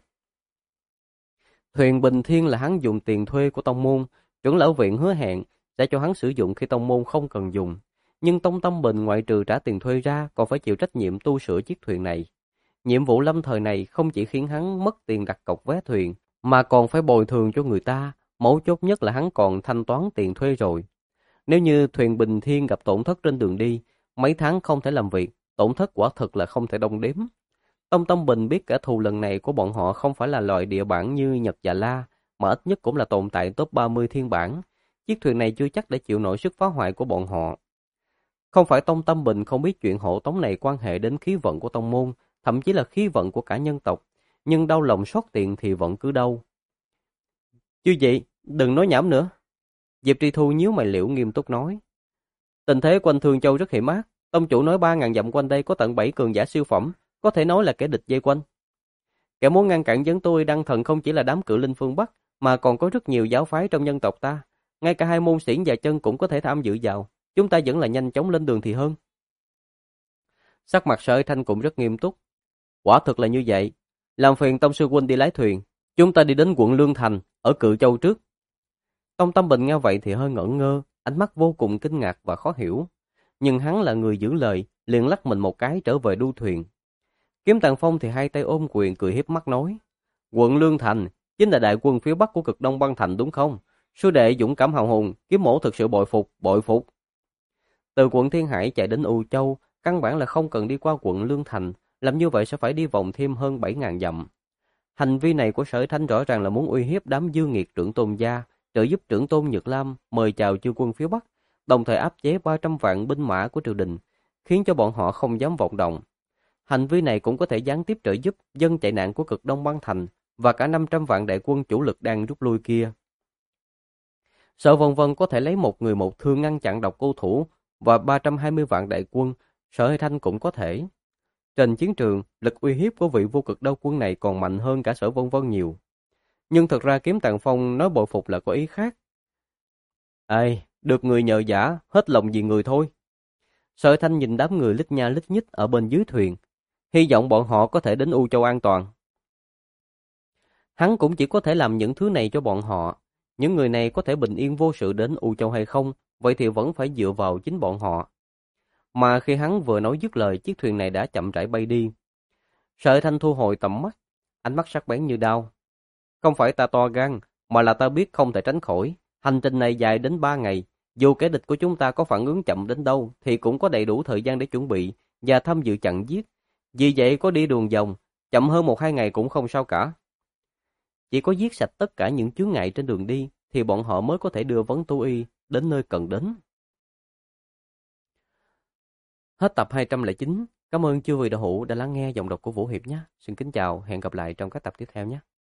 Speaker 1: Thuyền Bình Thiên là hắn dùng tiền thuê của tông môn, trưởng lão viện hứa hẹn sẽ cho hắn sử dụng khi tông môn không cần dùng. Nhưng Tông Tâm Bình ngoại trừ trả tiền thuê ra còn phải chịu trách nhiệm tu sửa chiếc thuyền này. Nhiệm vụ lâm thời này không chỉ khiến hắn mất tiền đặt cọc vé thuyền, mà còn phải bồi thường cho người ta, mấu chốt nhất là hắn còn thanh toán tiền thuê rồi. Nếu như thuyền Bình Thiên gặp tổn thất trên đường đi, mấy tháng không thể làm việc, tổn thất quả thực là không thể đong đếm. Tông Tâm Bình biết kẻ thù lần này của bọn họ không phải là loại địa bản như Nhật và La, mà ít nhất cũng là tồn tại top 30 thiên bản. Chiếc thuyền này chưa chắc để chịu nổi sức phá hoại của bọn họ. Không phải Tông Tâm Bình không biết chuyện hộ tống này quan hệ đến khí vận của tông môn, thậm chí là khí vận của cả nhân tộc, nhưng đau lòng xót tiền thì vẫn cứ đau. Chứ vậy, đừng nói nhảm nữa. Diệp Tri Thu nhíu mày liễu nghiêm túc nói. Tình thế quanh Thương Châu rất hiểm ác, tông chủ nói 3.000 dặm quanh đây có tận 7 cường giả siêu phẩm, có thể nói là kẻ địch dây quanh. Kẻ muốn ngăn cản dẫn tôi đăng thần không chỉ là đám cự linh phương Bắc, mà còn có rất nhiều giáo phái trong nhân tộc ta. Ngay cả hai môn xiển và chân cũng có thể tham dự vào. Chúng ta vẫn là nhanh chóng lên đường thì hơn. Sắc mặt Sở Thanh cũng rất nghiêm túc. Quả thực là như vậy. Làm phiền Tông Sư Huynh đi lái thuyền. Chúng ta đi đến quận Lương Thành, ở Cự Châu trước. Tông Tâm Bình nghe vậy thì hơi ngẩn ngơ, ánh mắt vô cùng kinh ngạc và khó hiểu. Nhưng hắn là người giữ lời, liền lắc mình một cái trở về đu thuyền. Kiếm Tàng Phong thì hai tay ôm quyền cười hiếp mắt nói. Quận Lương Thành chính là đại quân phía bắc của Cực Đông Băng Thành đúng không? Sư đệ dũng cảm hào hùng, Kiếm Mỗ thực sự bội phục, bội phục. Từ quận Thiên Hải chạy đến U Châu, căn bản là không cần đi qua quận Lương Thành, làm như vậy sẽ phải đi vòng thêm hơn 7.000 dặm. Hành vi này của Sở Thanh rõ ràng là muốn uy hiếp đám dư nghiệt trưởng tôn gia, trợ giúp trưởng tôn Nhược Lam mời chào chư quân phía Bắc, đồng thời áp chế 300 vạn binh mã của triều đình, khiến cho bọn họ không dám vọng động. Hành vi này cũng có thể gián tiếp trợ giúp dân chạy nạn của Cực Đông Băng Thành và cả 500 vạn đại quân chủ lực đang rút lui kia. Sở Vân Vân có thể lấy một người một thương ngăn chặn độc cô thủ và 320 vạn đại quân, Sở Thanh cũng có thể. Trên chiến trường, lực uy hiếp của vị vô cực đao quân này còn mạnh hơn cả Sở Vân Vân nhiều. Nhưng thật ra Kiếm Tàng Phong nói bội phục là có ý khác. Ê, được người nhờ giả, hết lòng vì người thôi. Sở Thanh nhìn đám người lít nha lít nhít ở bên dưới thuyền, hy vọng bọn họ có thể đến U Châu an toàn. Hắn cũng chỉ có thể làm những thứ này cho bọn họ. Những người này có thể bình yên vô sự đến U Châu hay không, vậy thì vẫn phải dựa vào chính bọn họ. Mà khi hắn vừa nói dứt lời, chiếc thuyền này đã chậm rãi bay đi. Sở Thanh thu hồi tầm mắt, ánh mắt sắc bén như đao. Không phải ta to gan, mà là ta biết không thể tránh khỏi. Hành trình này dài đến 3 ngày, dù kẻ địch của chúng ta có phản ứng chậm đến đâu, thì cũng có đầy đủ thời gian để chuẩn bị và tham dự chặn giết. Vì vậy có đi đường vòng, chậm hơn 1-2 ngày cũng không sao cả. Chỉ có giết sạch tất cả những chướng ngại trên đường đi, thì bọn họ mới có thể đưa Vấn Tu Y đến nơi cần đến. Hết tập 209. Cảm ơn chư vị đạo hữu đã lắng nghe giọng đọc của Vũ Hiệp nhé. Xin kính chào, hẹn gặp lại trong các tập tiếp theo nhé.